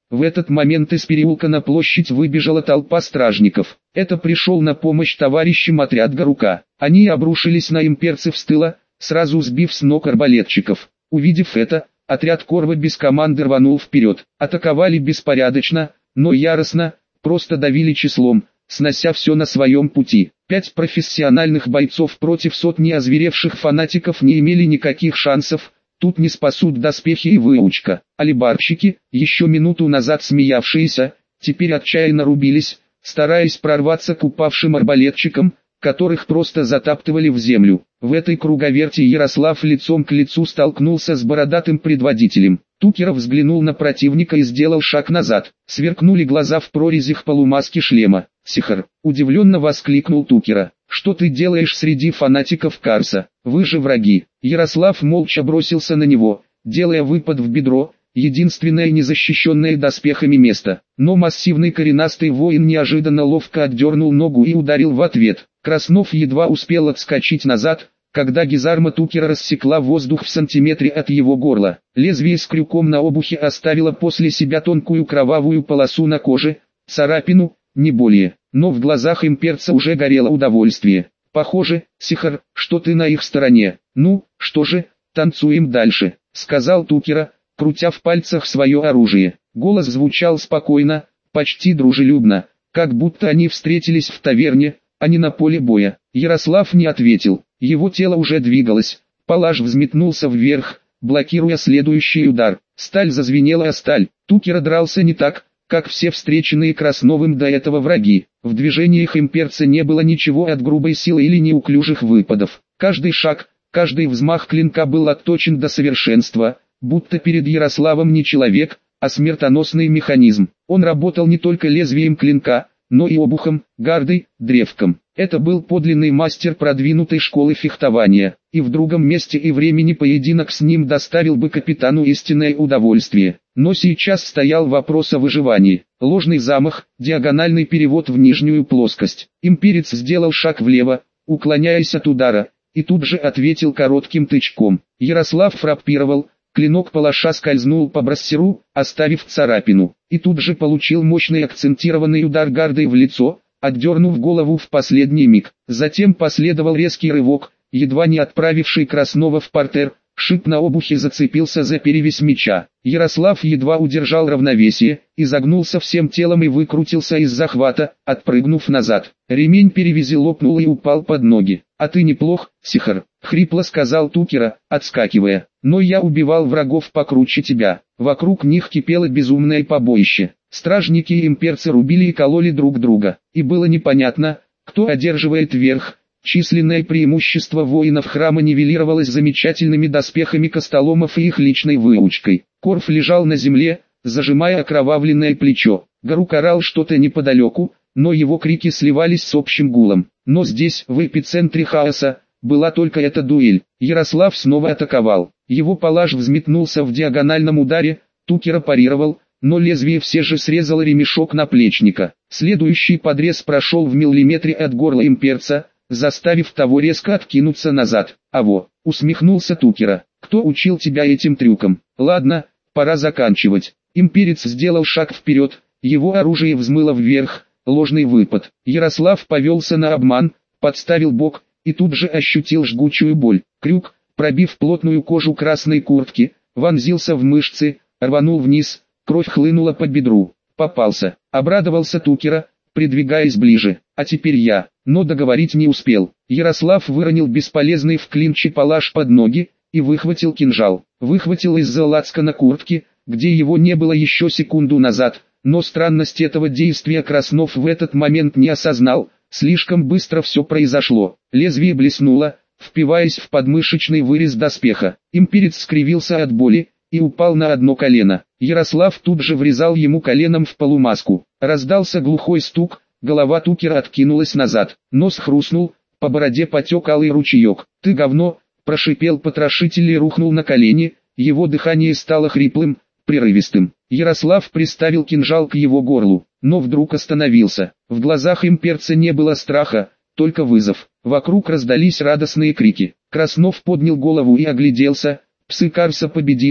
Speaker 1: В этот момент из переулка на площадь выбежала толпа стражников. Это пришел на помощь товарищам отряд Гарука. Они обрушились на имперцев с тыла, сразу сбив с ног арбалетчиков. Увидев это, отряд Корва без команды рванул вперед. Атаковали беспорядочно, но яростно, просто давили числом, снося все на своем пути. Пять профессиональных бойцов против сотни озверевших фанатиков не имели никаких шансов. Тут не спасут доспехи и выучка. Алибарщики, еще минуту назад смеявшиеся, теперь отчаянно рубились, стараясь прорваться к упавшим арбалетчикам, которых просто затаптывали в землю. В этой круговерти Ярослав лицом к лицу столкнулся с бородатым предводителем. Тукеров взглянул на противника и сделал шаг назад. Сверкнули глаза в прорезях полумаски шлема. «Сихар!» – удивленно воскликнул Тукера. «Что ты делаешь среди фанатиков Карса? Вы же враги!» Ярослав молча бросился на него, делая выпад в бедро, единственное незащищенное доспехами место. Но массивный коренастый воин неожиданно ловко отдернул ногу и ударил в ответ. Краснов едва успел отскочить назад, когда гизарма Тукера рассекла воздух в сантиметре от его горла. Лезвие с крюком на обухе оставило после себя тонкую кровавую полосу на коже, царапину, не более. Но в глазах имперца уже горело удовольствие. «Похоже, Сихар, что ты на их стороне. Ну, что же, танцуем дальше», — сказал Тукера, крутя в пальцах свое оружие. Голос звучал спокойно, почти дружелюбно, как будто они встретились в таверне, а не на поле боя. Ярослав не ответил, его тело уже двигалось, палаш взметнулся вверх, блокируя следующий удар. Сталь зазвенела о сталь. Тукера дрался не так, как все встреченные Красновым до этого враги. В движениях имперца не было ничего от грубой силы или неуклюжих выпадов. Каждый шаг, каждый взмах клинка был отточен до совершенства, будто перед Ярославом не человек, а смертоносный механизм. Он работал не только лезвием клинка, но и обухом, гардой, древком. Это был подлинный мастер продвинутой школы фехтования, и в другом месте и времени поединок с ним доставил бы капитану истинное удовольствие. Но сейчас стоял вопрос о выживании. Ложный замах, диагональный перевод в нижнюю плоскость. Имперец сделал шаг влево, уклоняясь от удара, и тут же ответил коротким тычком. Ярослав фраппировал, клинок палаша скользнул по брассеру, оставив царапину, и тут же получил мощный акцентированный удар гардой в лицо, отдернув голову в последний миг. Затем последовал резкий рывок, едва не отправивший Краснова в партер. Шип на обухе зацепился за перевязь меча. Ярослав едва удержал равновесие, изогнулся всем телом и выкрутился из захвата, отпрыгнув назад. Ремень перевязи лопнул и упал под ноги. «А ты неплох, Сихар», — хрипло сказал Тукера, отскакивая. «Но я убивал врагов покруче тебя». Вокруг них кипело безумное побоище. Стражники и имперцы рубили и кололи друг друга. И было непонятно, кто одерживает верх. Численное преимущество воинов храма нивелировалось замечательными доспехами костоломов и их личной выучкой. Корф лежал на земле, зажимая окровавленное плечо. Гарук орал что-то неподалеку, но его крики сливались с общим гулом. Но здесь, в эпицентре хаоса, была только эта дуэль. Ярослав снова атаковал. Его палаш взметнулся в диагональном ударе, Тукера парировал, но лезвие все же срезало ремешок наплечника. Следующий подрез прошел в миллиметре от горла имперца, заставив того резко откинуться назад. «Аво!» — усмехнулся Тукера. «Кто учил тебя этим трюкам? Ладно, пора заканчивать». Имперец сделал шаг вперед, его оружие взмыло вверх, ложный выпад. Ярослав повелся на обман, подставил бок, и тут же ощутил жгучую боль. Крюк, пробив плотную кожу красной куртки, вонзился в мышцы, рванул вниз, кровь хлынула по бедру. Попался. Обрадовался Тукера, придвигаясь ближе. «А теперь я». Но договорить не успел. Ярослав выронил бесполезный в клинче палаш под ноги и выхватил кинжал. Выхватил из-за лацкана куртки, где его не было еще секунду назад. Но странность этого действия Краснов в этот момент не осознал. Слишком быстро все произошло. Лезвие блеснуло, впиваясь в подмышечный вырез доспеха. Имперец скривился от боли и упал на одно колено. Ярослав тут же врезал ему коленом в полумаску. Раздался глухой стук, голова Тукера откинулась назад. Нос хрустнул, по бороде потек алый ручеек. «Ты говно!» – прошипел потрошитель и рухнул на колени, его дыхание стало хриплым, прерывистым. Ярослав приставил кинжал к его горлу, но вдруг остановился. В глазах имперца не было страха, только вызов. Вокруг раздались радостные крики. Краснов поднял голову и огляделся. Псы Карса победили,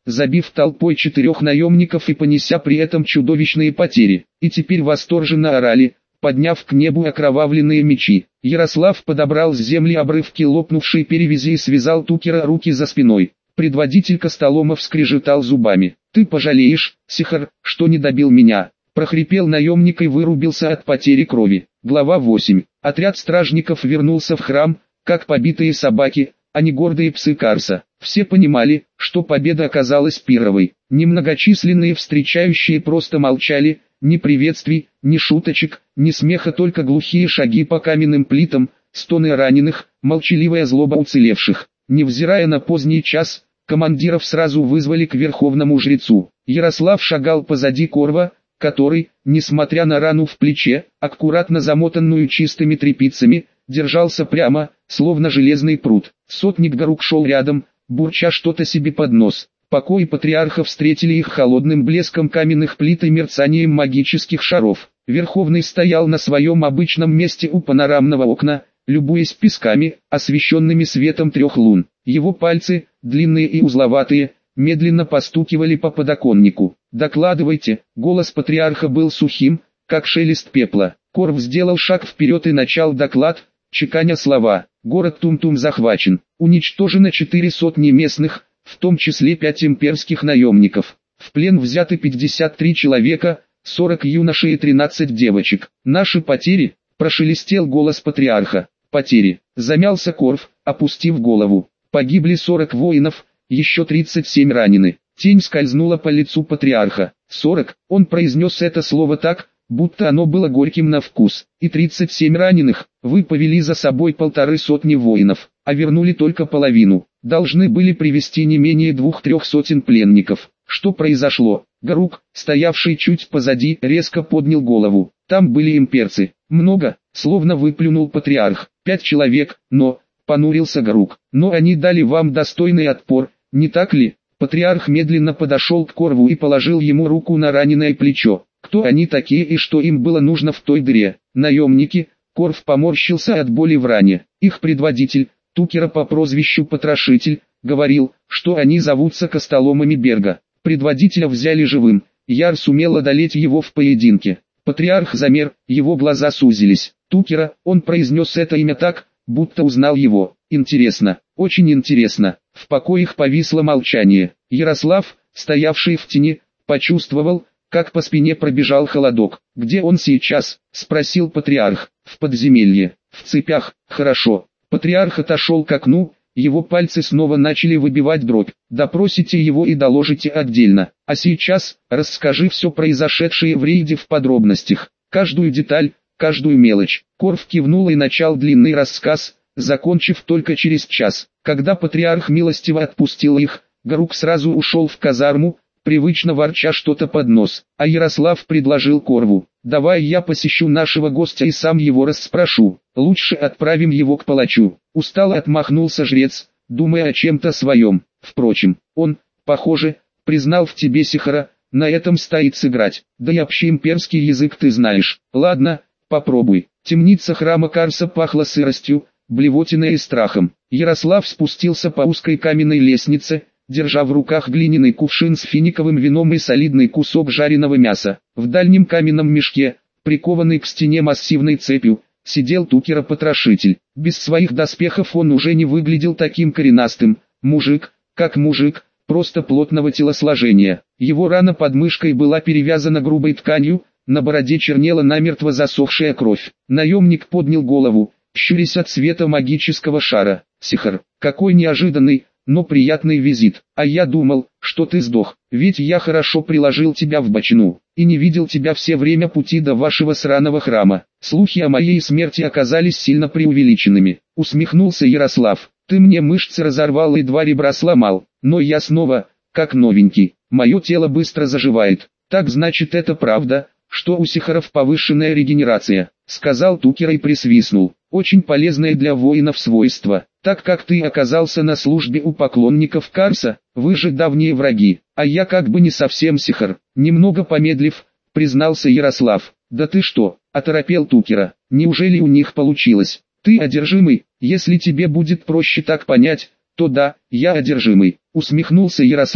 Speaker 1: забив толпой четырех наемников и понеся при этом чудовищные потери. И теперь восторженно орали, подняв к небу окровавленные мечи. Ярослав подобрал с земли обрывки лопнувшей перевязи и связал Тукера руки за спиной. Предводитель Костоломов скрежетал зубами. «Ты пожалеешь, Сихар, что не добил меня!» Прохрипел наемник и вырубился от потери крови. Глава восемь. Отряд стражников вернулся в храм, как побитые собаки, а не гордые псы Карса. Все понимали, что победа оказалась пирровой. Немногочисленные встречающие просто молчали, ни приветствий, ни шуточек, ни смеха, только глухие шаги по каменным плитам, стоны раненых, молчаливая злоба уцелевших. Невзирая на поздний час, командиров сразу вызвали к верховному жрецу. Ярослав шагал позади Корва, который, несмотря на рану в плече, аккуратно замотанную чистыми тряпицами, держался прямо, словно железный пруд. Сотник Гарук шел рядом, бурча что-то себе под нос. Покои патриарха встретили их холодным блеском каменных плит и мерцанием магических шаров. Верховный стоял на своем обычном месте у панорамного окна, любуясь песками, освещенными светом трех лун. Его пальцы, длинные и узловатые, медленно постукивали по подоконнику. «Докладывайте», голос патриарха был сухим, как шелест пепла. Корв сделал шаг вперед и начал доклад, чеканя слова. «Город Тум-Тум захвачен, уничтожено четыре сотни местных, в том числе пять имперских наемников. В плен взяты пятьдесят три человека, сорок юношей и тринадцать девочек. Наши потери», прошелестел голос патриарха. «Потери», замялся Корв, опустив голову. «Погибли сорок воинов, еще тридцать семь ранены». Тень скользнула по лицу патриарха. «сорок», он произнес это слово так, будто оно было горьким на вкус. «И тридцать семь раненых, вы повели за собой полторы сотни воинов, а вернули только половину. Должны были привести не менее двух-трех сотен пленников. Что произошло?» Гарук, стоявший чуть позади, резко поднял голову. «Там были имперцы. Много», словно выплюнул патриарх. «Пять человек, но...» понурился Гарук. «Но они дали вам достойный отпор, не так ли?» Патриарх медленно подошел к Корву и положил ему руку на раненое плечо. Кто они такие и что им было нужно в той дыре? Наемники. Корв поморщился от боли в ране. Их предводитель, Тукера по прозвищу Потрошитель, говорил, что они зовутся Костоломами Берга. Предводителя взяли живым, Яр сумел одолеть его в поединке. Патриарх замер, его глаза сузились. Тукера, он произнес это имя так, будто узнал его. Интересно, очень интересно. В покоях повисло молчание. Ярослав, стоявший в тени, почувствовал, как по спине пробежал холодок. «Где он сейчас?» – спросил патриарх. «В подземелье, в цепях, хорошо». Патриарх отошел к окну, его пальцы снова начали выбивать дробь. «Допросите его и доложите отдельно. А сейчас, расскажи все произошедшее в рейде в подробностях. Каждую деталь, каждую мелочь». Корв кивнул и начал длинный рассказ, закончив только через час. Когда патриарх милостиво отпустил их, Гарук сразу ушел в казарму, привычно ворча что-то под нос. А Ярослав предложил Корву: «Давай я посещу нашего гостя и сам его расспрошу. Лучше отправим его к палачу». Устало отмахнулся жрец, думая о чем-то своем. «Впрочем, он, похоже, признал в тебе Сихара, на этом стоит сыграть. Да и общеимперский язык ты знаешь. Ладно, попробуй». Темница храма Карса пахла сыростью, блевотиной и страхом. Ярослав спустился по узкой каменной лестнице, держа в руках глиняный кувшин с финиковым вином и солидный кусок жареного мяса. В дальнем каменном мешке, прикованный к стене массивной цепью, сидел Тукера-потрошитель. Без своих доспехов он уже не выглядел таким коренастым. Мужик, как мужик, просто плотного телосложения. Его рана под мышкой была перевязана грубой тканью, на бороде чернела намертво засохшая кровь. Наемник поднял голову, щурясь от света магического шара. «Сихар, какой неожиданный, но приятный визит. А я думал, что ты сдох, ведь я хорошо приложил тебя в бочину, и не видел тебя все время пути до вашего сраного храма. Слухи о моей смерти оказались сильно преувеличенными», — усмехнулся Ярослав. «Ты мне мышцы разорвал и два ребра сломал, но я снова, как новенький, мое тело быстро заживает. Так значит, это правда, что у Сихаров повышенная регенерация», — сказал Тукер и присвистнул. «Очень полезное для воинов свойство. Так как ты оказался на службе у поклонников Карса, вы же давние враги, а я как бы не совсем Сихар». Немного помедлив, признался Ярослав. «Да ты что?» — оторопел Тукера. «Неужели у них получилось? Ты одержимый? Если тебе будет проще так понять, то да, я одержимый», — усмехнулся Ярослав.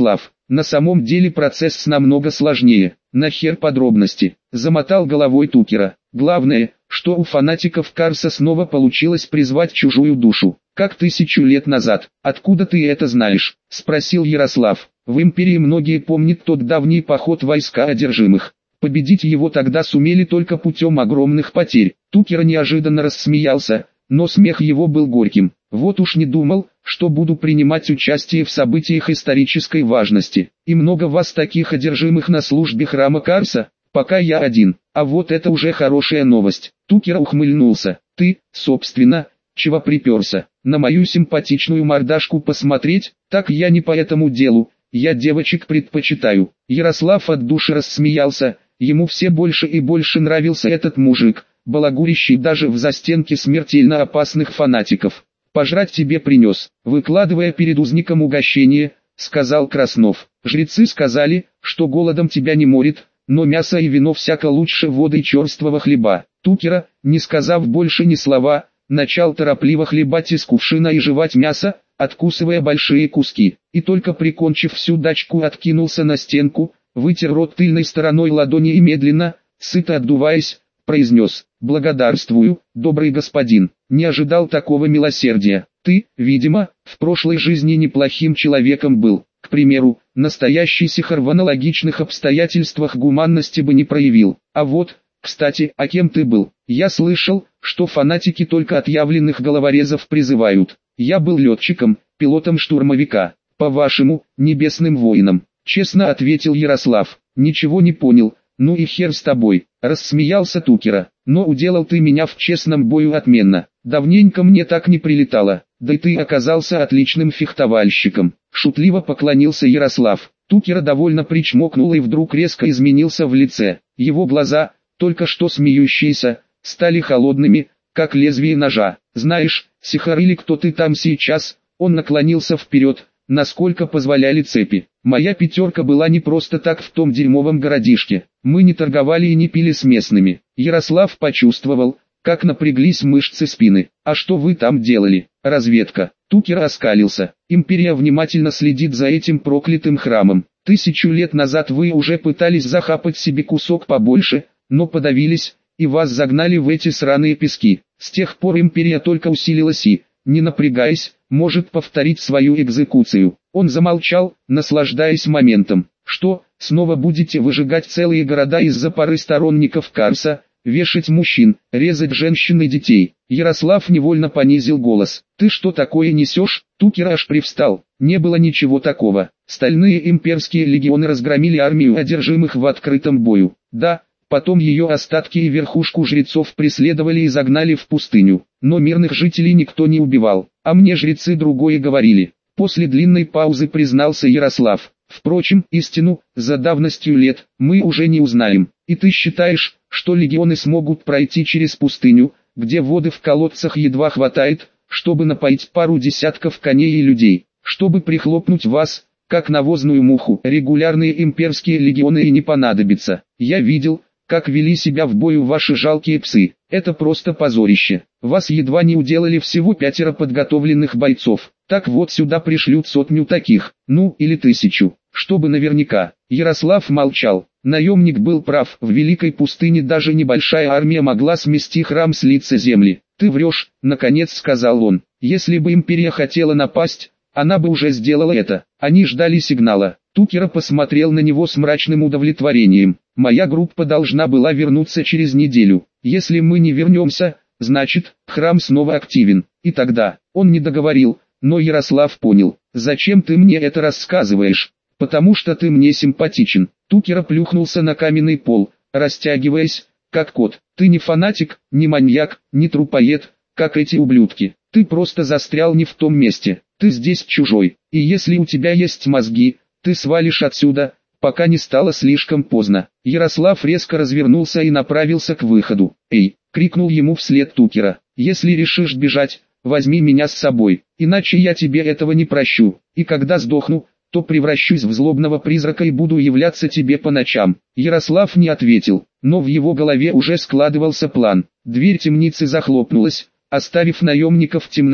Speaker 1: На самом деле процесс намного сложнее. Нахер подробности? Замотал головой Тукера. Главное, что у фанатиков Карса снова получилось призвать чужую душу. Как тысячу лет назад. Откуда ты это знаешь? Спросил Ярослав. В империи многие помнят тот давний поход войска одержимых. Победить его тогда сумели только путем огромных потерь. Тукер неожиданно рассмеялся, но смех его был горьким. Вот уж не думал, что буду принимать участие в событиях исторической важности. И много вас таких одержимых на службе храма Карса? Пока я один. А вот это уже хорошая новость. Тукер ухмыльнулся. Ты, собственно, чего приперся? На мою симпатичную мордашку посмотреть? Так я не по этому делу. Я девочек предпочитаю. Ярослав от души рассмеялся. Ему все больше и больше нравился этот мужик, балагурящий даже в застенке смертельно опасных фанатиков. «Пожрать тебе принес», выкладывая перед узником угощение, сказал Краснов. «Жрецы сказали, что голодом тебя не морит, но мясо и вино всяко лучше воды и черствого хлеба». Тукера, не сказав больше ни слова, начал торопливо хлебать из кувшина и жевать мясо, откусывая большие куски, и только прикончив всю дачку откинулся на стенку, вытер рот тыльной стороной ладони и медленно, сыто отдуваясь, произнес: «Благодарствую, добрый господин, не ожидал такого милосердия. Ты, видимо, в прошлой жизни неплохим человеком был. К примеру, настоящий сихар в аналогичных обстоятельствах гуманности бы не проявил. А вот, кстати, а кем ты был? Я слышал, что фанатики только отъявленных головорезов призывают. Я был летчиком, пилотом штурмовика, по-вашему, небесным воином». Честно ответил Ярослав. «Ничего не понял, ну и хер с тобой», рассмеялся Тукера. «Но уделал ты меня в честном бою отменно. Давненько мне так не прилетало, да и ты оказался отличным фехтовальщиком». Шутливо поклонился Ярослав. Тукера довольно причмокнул и вдруг резко изменился в лице. Его глаза, только что смеющиеся, стали холодными, как лезвие ножа. «Знаешь, сихар или кто ты там сейчас?» Он наклонился вперед, насколько позволяли цепи. «Моя пятерка была не просто так в том дерьмовом городишке. Мы не торговали и не пили с местными». Ярослав почувствовал, как напряглись мышцы спины. «А что вы там делали?» «Разведка». Тукер оскалился. «Империя внимательно следит за этим проклятым храмом. Тысячу лет назад вы уже пытались захапать себе кусок побольше, но подавились, и вас загнали в эти сраные пески. С тех пор империя только усилилась и, не напрягаясь, может повторить свою экзекуцию». Он замолчал, наслаждаясь моментом. «Что, снова будете выжигать целые города из-за пары сторонников Карса, вешать мужчин, резать женщин и детей?» Ярослав невольно понизил голос. «Ты что такое несешь?» Тукер аж привстал. «Не было ничего такого. Стальные имперские легионы разгромили армию одержимых в открытом бою. Да, потом ее остатки и верхушку жрецов преследовали и загнали в пустыню. Но мирных жителей никто не убивал. А мне жрецы другое говорили». После длинной паузы признался Ярослав. «Впрочем, истину, за давностью лет, мы уже не узнаем. И ты считаешь, что легионы смогут пройти через пустыню, где воды в колодцах едва хватает, чтобы напоить пару десятков коней и людей, чтобы прихлопнуть вас, как навозную муху? Регулярные имперские легионы и не понадобятся. Я видел, как вели себя в бою ваши жалкие псы. Это просто позорище. Вас едва не уделали всего пятеро подготовленных бойцов. Так вот сюда пришлют сотню таких, ну или тысячу, чтобы наверняка». Ярослав молчал. Наемник был прав, в Великой пустыне даже небольшая армия могла смести храм с лица земли. «Ты врешь», наконец сказал он. «Если бы империя хотела напасть, она бы уже сделала это». Они ждали сигнала. Тукера посмотрел на него с мрачным удовлетворением. «Моя группа должна была вернуться через неделю. Если мы не вернемся, значит, храм снова активен. И тогда...» Он не договорил, но Ярослав понял. «Зачем ты мне это рассказываешь?» «Потому что ты мне симпатичен». Тукера плюхнулся на каменный пол, растягиваясь, как кот. «Ты не фанатик, не маньяк, не трупоед, как эти ублюдки. Ты просто застрял не в том месте. Ты здесь чужой. И если у тебя есть мозги, ты свалишь отсюда, пока не стало слишком поздно». Ярослав резко развернулся и направился к выходу. «Эй!» — крикнул ему вслед Тукера. «Если решишь бежать, возьми меня с собой, иначе я тебе этого не прощу. И когда сдохну, то превращусь в злобного призрака и буду являться тебе по ночам». Ярослав не ответил, но в его голове уже складывался план. Дверь темницы захлопнулась, оставив наемника в темноте.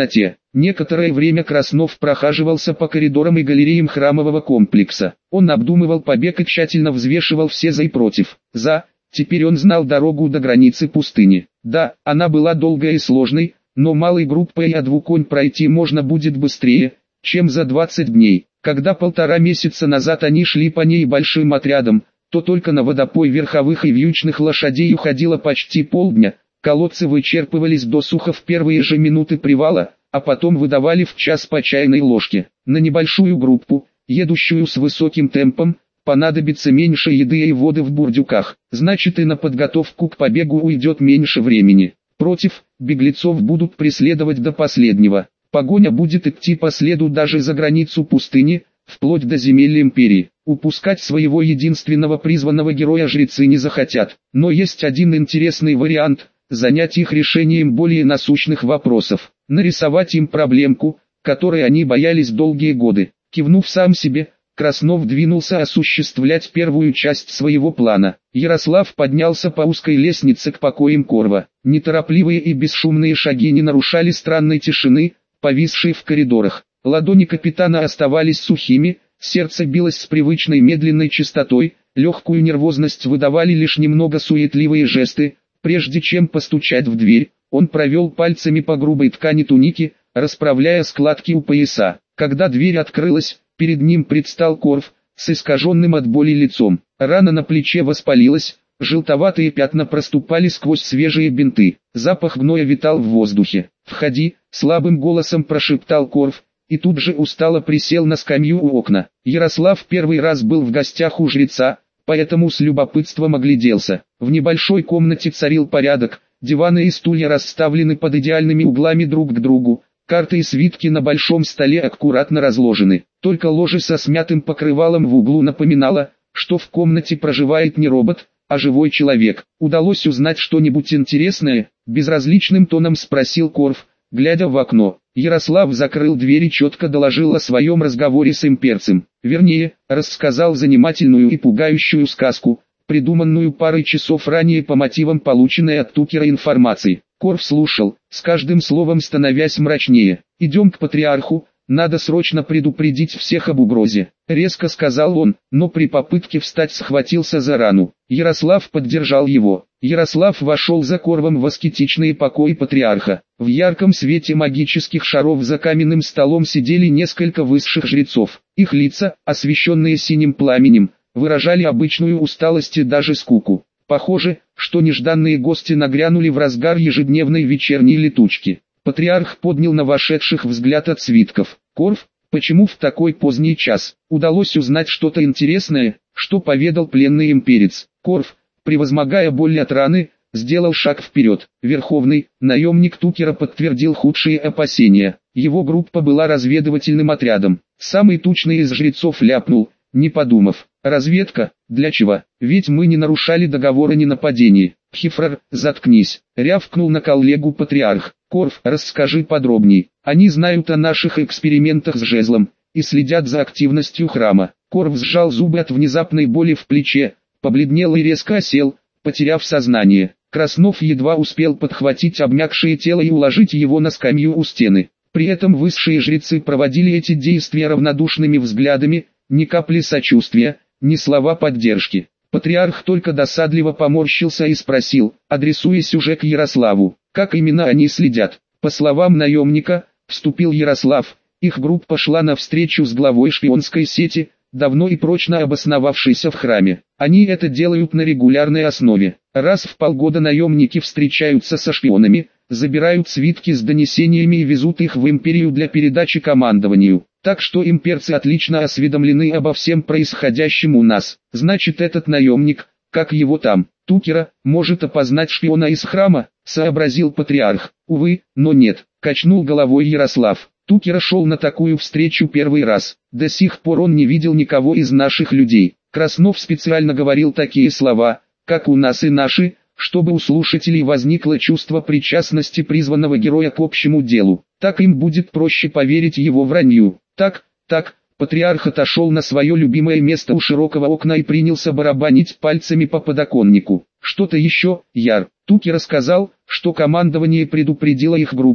Speaker 1: Некоторое время Краснов прохаживался по коридорам и галереям храмового комплекса. Он обдумывал побег и тщательно взвешивал все за и против. За, теперь он знал дорогу до границы пустыни. Да, она была долгой и сложной, но малой группой и двуконь пройти можно будет быстрее, чем за двадцать дней. Когда полтора месяца назад они шли по ней большим отрядом, то только на водопой верховых и вьючных лошадей уходило почти полдня, колодцы вычерпывались досуха в первые же минуты привала, а потом выдавали в час по чайной ложке. На небольшую группу, едущую с высоким темпом, понадобится меньше еды и воды в бурдюках, значит и на подготовку к побегу уйдет меньше времени. Против, беглецов будут преследовать до последнего. Погоня будет идти по следу даже за границу пустыни, вплоть до земель империи. Упускать своего единственного призванного героя жрецы не захотят. Но есть один интересный вариант – занять их решением более насущных вопросов. Нарисовать им проблемку, которой они боялись долгие годы. Кивнув сам себе, Краснов двинулся осуществлять первую часть своего плана. Ярослав поднялся по узкой лестнице к покоям Корва. Неторопливые и бесшумные шаги не нарушали странной тишины, повисшей в коридорах. Ладони капитана оставались сухими, сердце билось с привычной медленной частотой, легкую нервозность выдавали лишь немного суетливые жесты. Прежде чем постучать в дверь, он провел пальцами по грубой ткани туники, расправляя складки у пояса. Когда дверь открылась, перед ним предстал Корв, с искаженным от боли лицом. Рана на плече воспалилась, желтоватые пятна проступали сквозь свежие бинты. Запах гноя витал в воздухе. «Входи», — слабым голосом прошептал Корв, и тут же устало присел на скамью у окна. Ярослав первый раз был в гостях у жреца, поэтому с любопытством огляделся. В небольшой комнате царил порядок, диваны и стулья расставлены под идеальными углами друг к другу, карты и свитки на большом столе аккуратно разложены. Только ложе со смятым покрывалом в углу напоминало, что в комнате проживает не робот, а живой человек. «Удалось узнать что-нибудь интересное?» – безразличным тоном спросил Корв, глядя в окно. Ярослав закрыл дверь и четко доложил о своем разговоре с имперцем. Вернее, рассказал занимательную и пугающую сказку, придуманную парой часов ранее по мотивам полученной от Тукера информации. Корв слушал, с каждым словом становясь мрачнее. «Идем к патриарху, надо срочно предупредить всех об угрозе», — резко сказал он, но при попытке встать схватился за рану. Ярослав поддержал его. Ярослав вошел за Корвом в аскетичные покои патриарха. В ярком свете магических шаров за каменным столом сидели несколько высших жрецов. Их лица, освещенные синим пламенем, выражали обычную усталость и даже скуку. Похоже, что нежданные гости нагрянули в разгар ежедневной вечерней летучки. Патриарх поднял на вошедших взгляд от свитков. «Корв, почему в такой поздний час? Удалось узнать что-то интересное, что поведал пленный имперец?» Корв, превозмогая боль от раны, сделал шаг вперед. Верховный, наемник Тукера, подтвердил худшие опасения. Его группа была разведывательным отрядом. Самый тучный из жрецов ляпнул, не подумав. «Разведка? Для чего? Ведь мы не нарушали договора ни нападения». «Хифрар, заткнись», — рявкнул на коллегу патриарх. «Корв, расскажи подробней. Они знают о наших экспериментах с жезлом и следят за активностью храма». Корв сжал зубы от внезапной боли в плече, побледнел и резко осел, потеряв сознание. Краснов едва успел подхватить обмякшее тело и уложить его на скамью у стены. При этом высшие жрецы проводили эти действия равнодушными взглядами, ни капли сочувствия, ни слова поддержки. Патриарх только досадливо поморщился и спросил, адресуясь уже к Ярославу, как именно они следят. По словам наемника, вступил Ярослав, их группа шла навстречу с главой шпионской сети, давно и прочно обосновавшейся в храме. Они это делают на регулярной основе. Раз в полгода наемники встречаются со шпионами, забирают свитки с донесениями и везут их в империю для передачи командованию. Так что имперцы отлично осведомлены обо всем происходящем у нас. Значит, этот наемник, как его там, Тукера, может опознать шпиона из храма, сообразил патриарх. Увы, но нет, качнул головой Ярослав. Тукера шел на такую встречу первый раз. До сих пор он не видел никого из наших людей. Краснов специально говорил такие слова, как у нас и наши, чтобы у слушателей возникло чувство причастности призванного героя к общему делу. Так им будет проще поверить его вранью. Так, так, патриарх отошел на свое любимое место у широкого окна и принялся барабанить пальцами по подоконнику. Что-то еще, Яр. Туки рассказал, что командование предупредило их группу,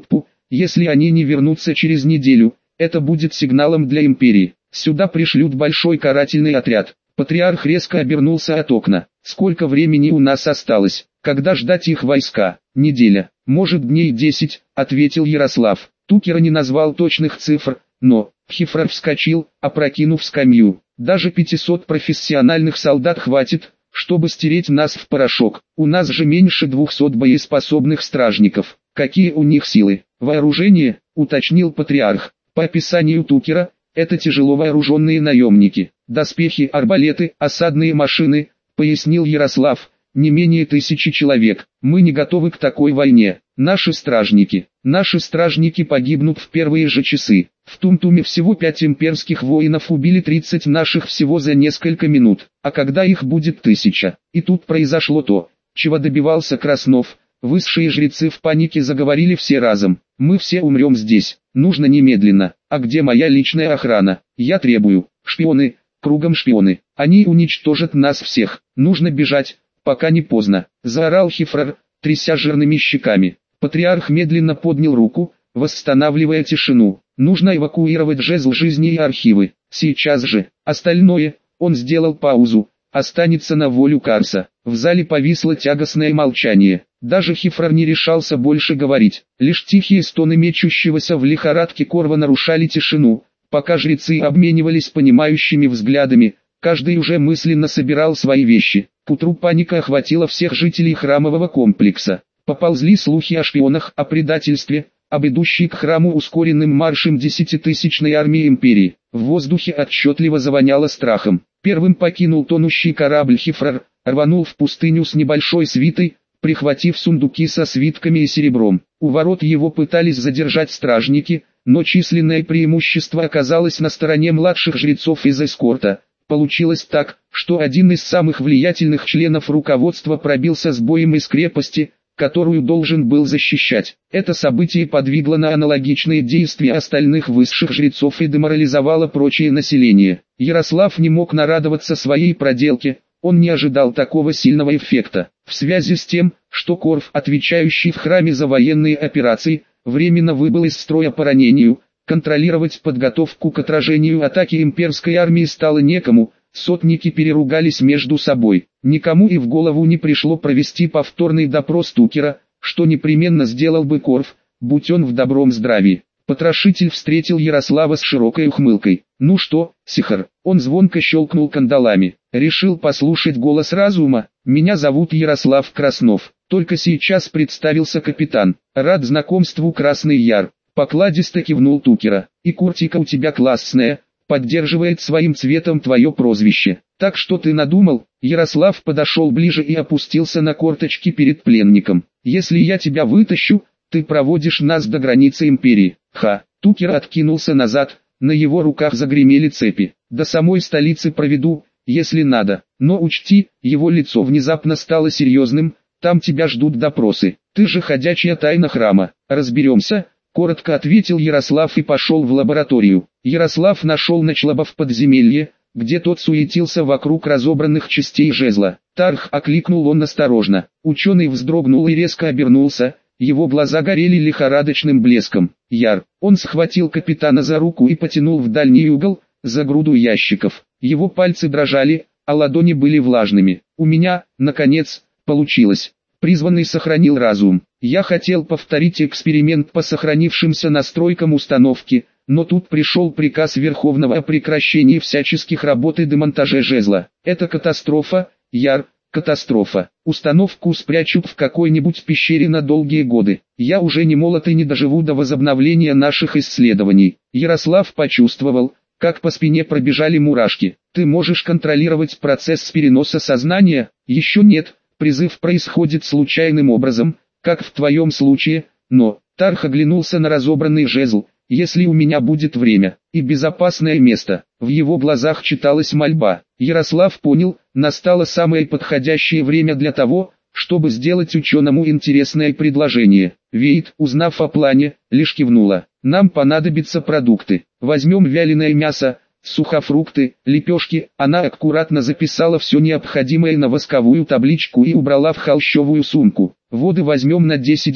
Speaker 1: Если они не вернутся через неделю, это будет сигналом для империи. Сюда пришлют большой карательный отряд. Патриарх резко обернулся от окна. Сколько времени у нас осталось? Когда ждать их войска? Неделя. Может, дней десять, ответил Ярослав. Тукера не назвал точных цифр, но Хифрер вскочил, опрокинув скамью. Даже пятисот профессиональных солдат хватит, чтобы стереть нас в порошок. У нас же меньше двухсот боеспособных стражников. Какие у них силы? Вооружение, уточнил патриарх. По описанию Тукера, это тяжело вооруженные наемники. Доспехи, арбалеты, осадные машины, пояснил Ярослав, не менее тысячи человек. Мы не готовы к такой войне. Наши стражники, наши стражники погибнут в первые же часы. В Тумтуме всего пять имперских воинов убили тридцать наших всего за несколько минут, а когда их будет тысяча. И тут произошло то, чего добивался Краснов. Высшие жрецы в панике заговорили все разом. Мы все умрем здесь, нужно немедленно. А где моя личная охрана? Я требую. Шпионы, кругом шпионы. Они уничтожат нас всех. Нужно бежать, пока не поздно. Заорал Хифрер, тряся жирными щеками. Патриарх медленно поднял руку, восстанавливая тишину. Нужно эвакуировать жезл жизни и архивы. Сейчас же. Остальное, он сделал паузу, останется на волю Карса. В зале повисло тягостное молчание. Даже Хифрер не решался больше говорить. Лишь тихие стоны мечущегося в лихорадке Корва нарушали тишину. Пока жрецы обменивались понимающими взглядами, каждый уже мысленно собирал свои вещи. К утру паника охватила всех жителей храмового комплекса. Поползли слухи о шпионах, о предательстве, об идущей к храму ускоренным маршем десятитысячной армии империи. В воздухе отчетливо завоняло страхом. Первым покинул тонущий корабль Хифрер, рванул в пустыню с небольшой свитой, прихватив сундуки со свитками и серебром. У ворот его пытались задержать стражники, но численное преимущество оказалось на стороне младших жрецов из эскорта. Получилось так, что один из самых влиятельных членов руководства пробился с боем из крепости, которую должен был защищать. Это событие подвигло на аналогичные действия остальных высших жрецов и деморализовало прочее население. Ярослав не мог нарадоваться своей проделке, он не ожидал такого сильного эффекта. В связи с тем, что Корф, отвечающий в храме за военные операции, временно выбыл из строя по ранению, контролировать подготовку к отражению атаки имперской армии стало некому. Сотники переругались между собой. Никому и в голову не пришло провести повторный допрос Тукера, что непременно сделал бы Корф, будь он в добром здравии. Потрошитель встретил Ярослава с широкой ухмылкой. «Ну что, Сихар?» Он звонко щелкнул кандалами. «Решил послушать голос разума? Меня зовут Ярослав Краснов. Только сейчас представился капитан. Рад знакомству, Красный Яр». Покладисто кивнул Тукера. «И куртика у тебя классная, поддерживает своим цветом твое прозвище. Так что ты надумал?» Ярослав подошел ближе и опустился на корточки перед пленником. «Если я тебя вытащу, ты проводишь нас до границы империи». Ха! Тукер откинулся назад, на его руках загремели цепи. «До самой столицы проведу, если надо. Но учти», его лицо внезапно стало серьезным, «там тебя ждут допросы. Ты же ходячая тайна храма. Разберемся?» Коротко ответил Ярослав и пошел в лабораторию. Ярослав нашел Ночлаба в подземелье, где тот суетился вокруг разобранных частей жезла. «Тарх!» — окликнул он осторожно. Ученый вздрогнул и резко обернулся, его глаза горели лихорадочным блеском. «Яр!» Он схватил капитана за руку и потянул в дальний угол, за груду ящиков. Его пальцы дрожали, а ладони были влажными. «У меня, наконец, получилось!» Призванный сохранил разум. «Я хотел повторить эксперимент по сохранившимся настройкам установки, но тут пришел приказ Верховного о прекращении всяческих работ и демонтаже жезла. Это катастрофа, Яр, катастрофа. Установку спрячут в какой-нибудь пещере на долгие годы. Я уже не молод и не доживу до возобновления наших исследований». Ярослав почувствовал, как по спине пробежали мурашки. «Ты можешь контролировать процесс переноса сознания?» «Еще нет. Призыв происходит случайным образом, как в твоем случае, но...» Тарх оглянулся на разобранный жезл. «Если у меня будет время и безопасное место». В его глазах читалась мольба. Ярослав понял, настало самое подходящее время для того, чтобы сделать ученому интересное предложение. Вейт, узнав о плане, лишь кивнула. «Нам понадобятся продукты. Возьмем вяленое мясо, сухофрукты, лепешки». Она аккуратно записала все необходимое на восковую табличку и убрала в холщовую сумку. «Воды возьмем на десять дней.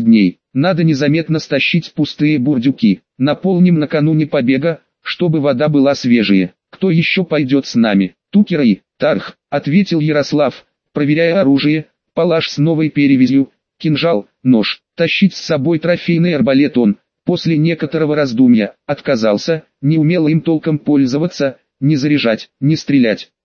Speaker 1: Надо незаметно стащить пустые бурдюки. Наполним накануне побега, чтобы вода была свежая. Кто еще пойдет с нами? Тукера и Тарх, ответил Ярослав, проверяя оружие, палаш с новой перевязью, кинжал, нож. Тащить с собой трофейный арбалет он, после некоторого раздумья, отказался, не умел им толком пользоваться, не заряжать, не стрелять.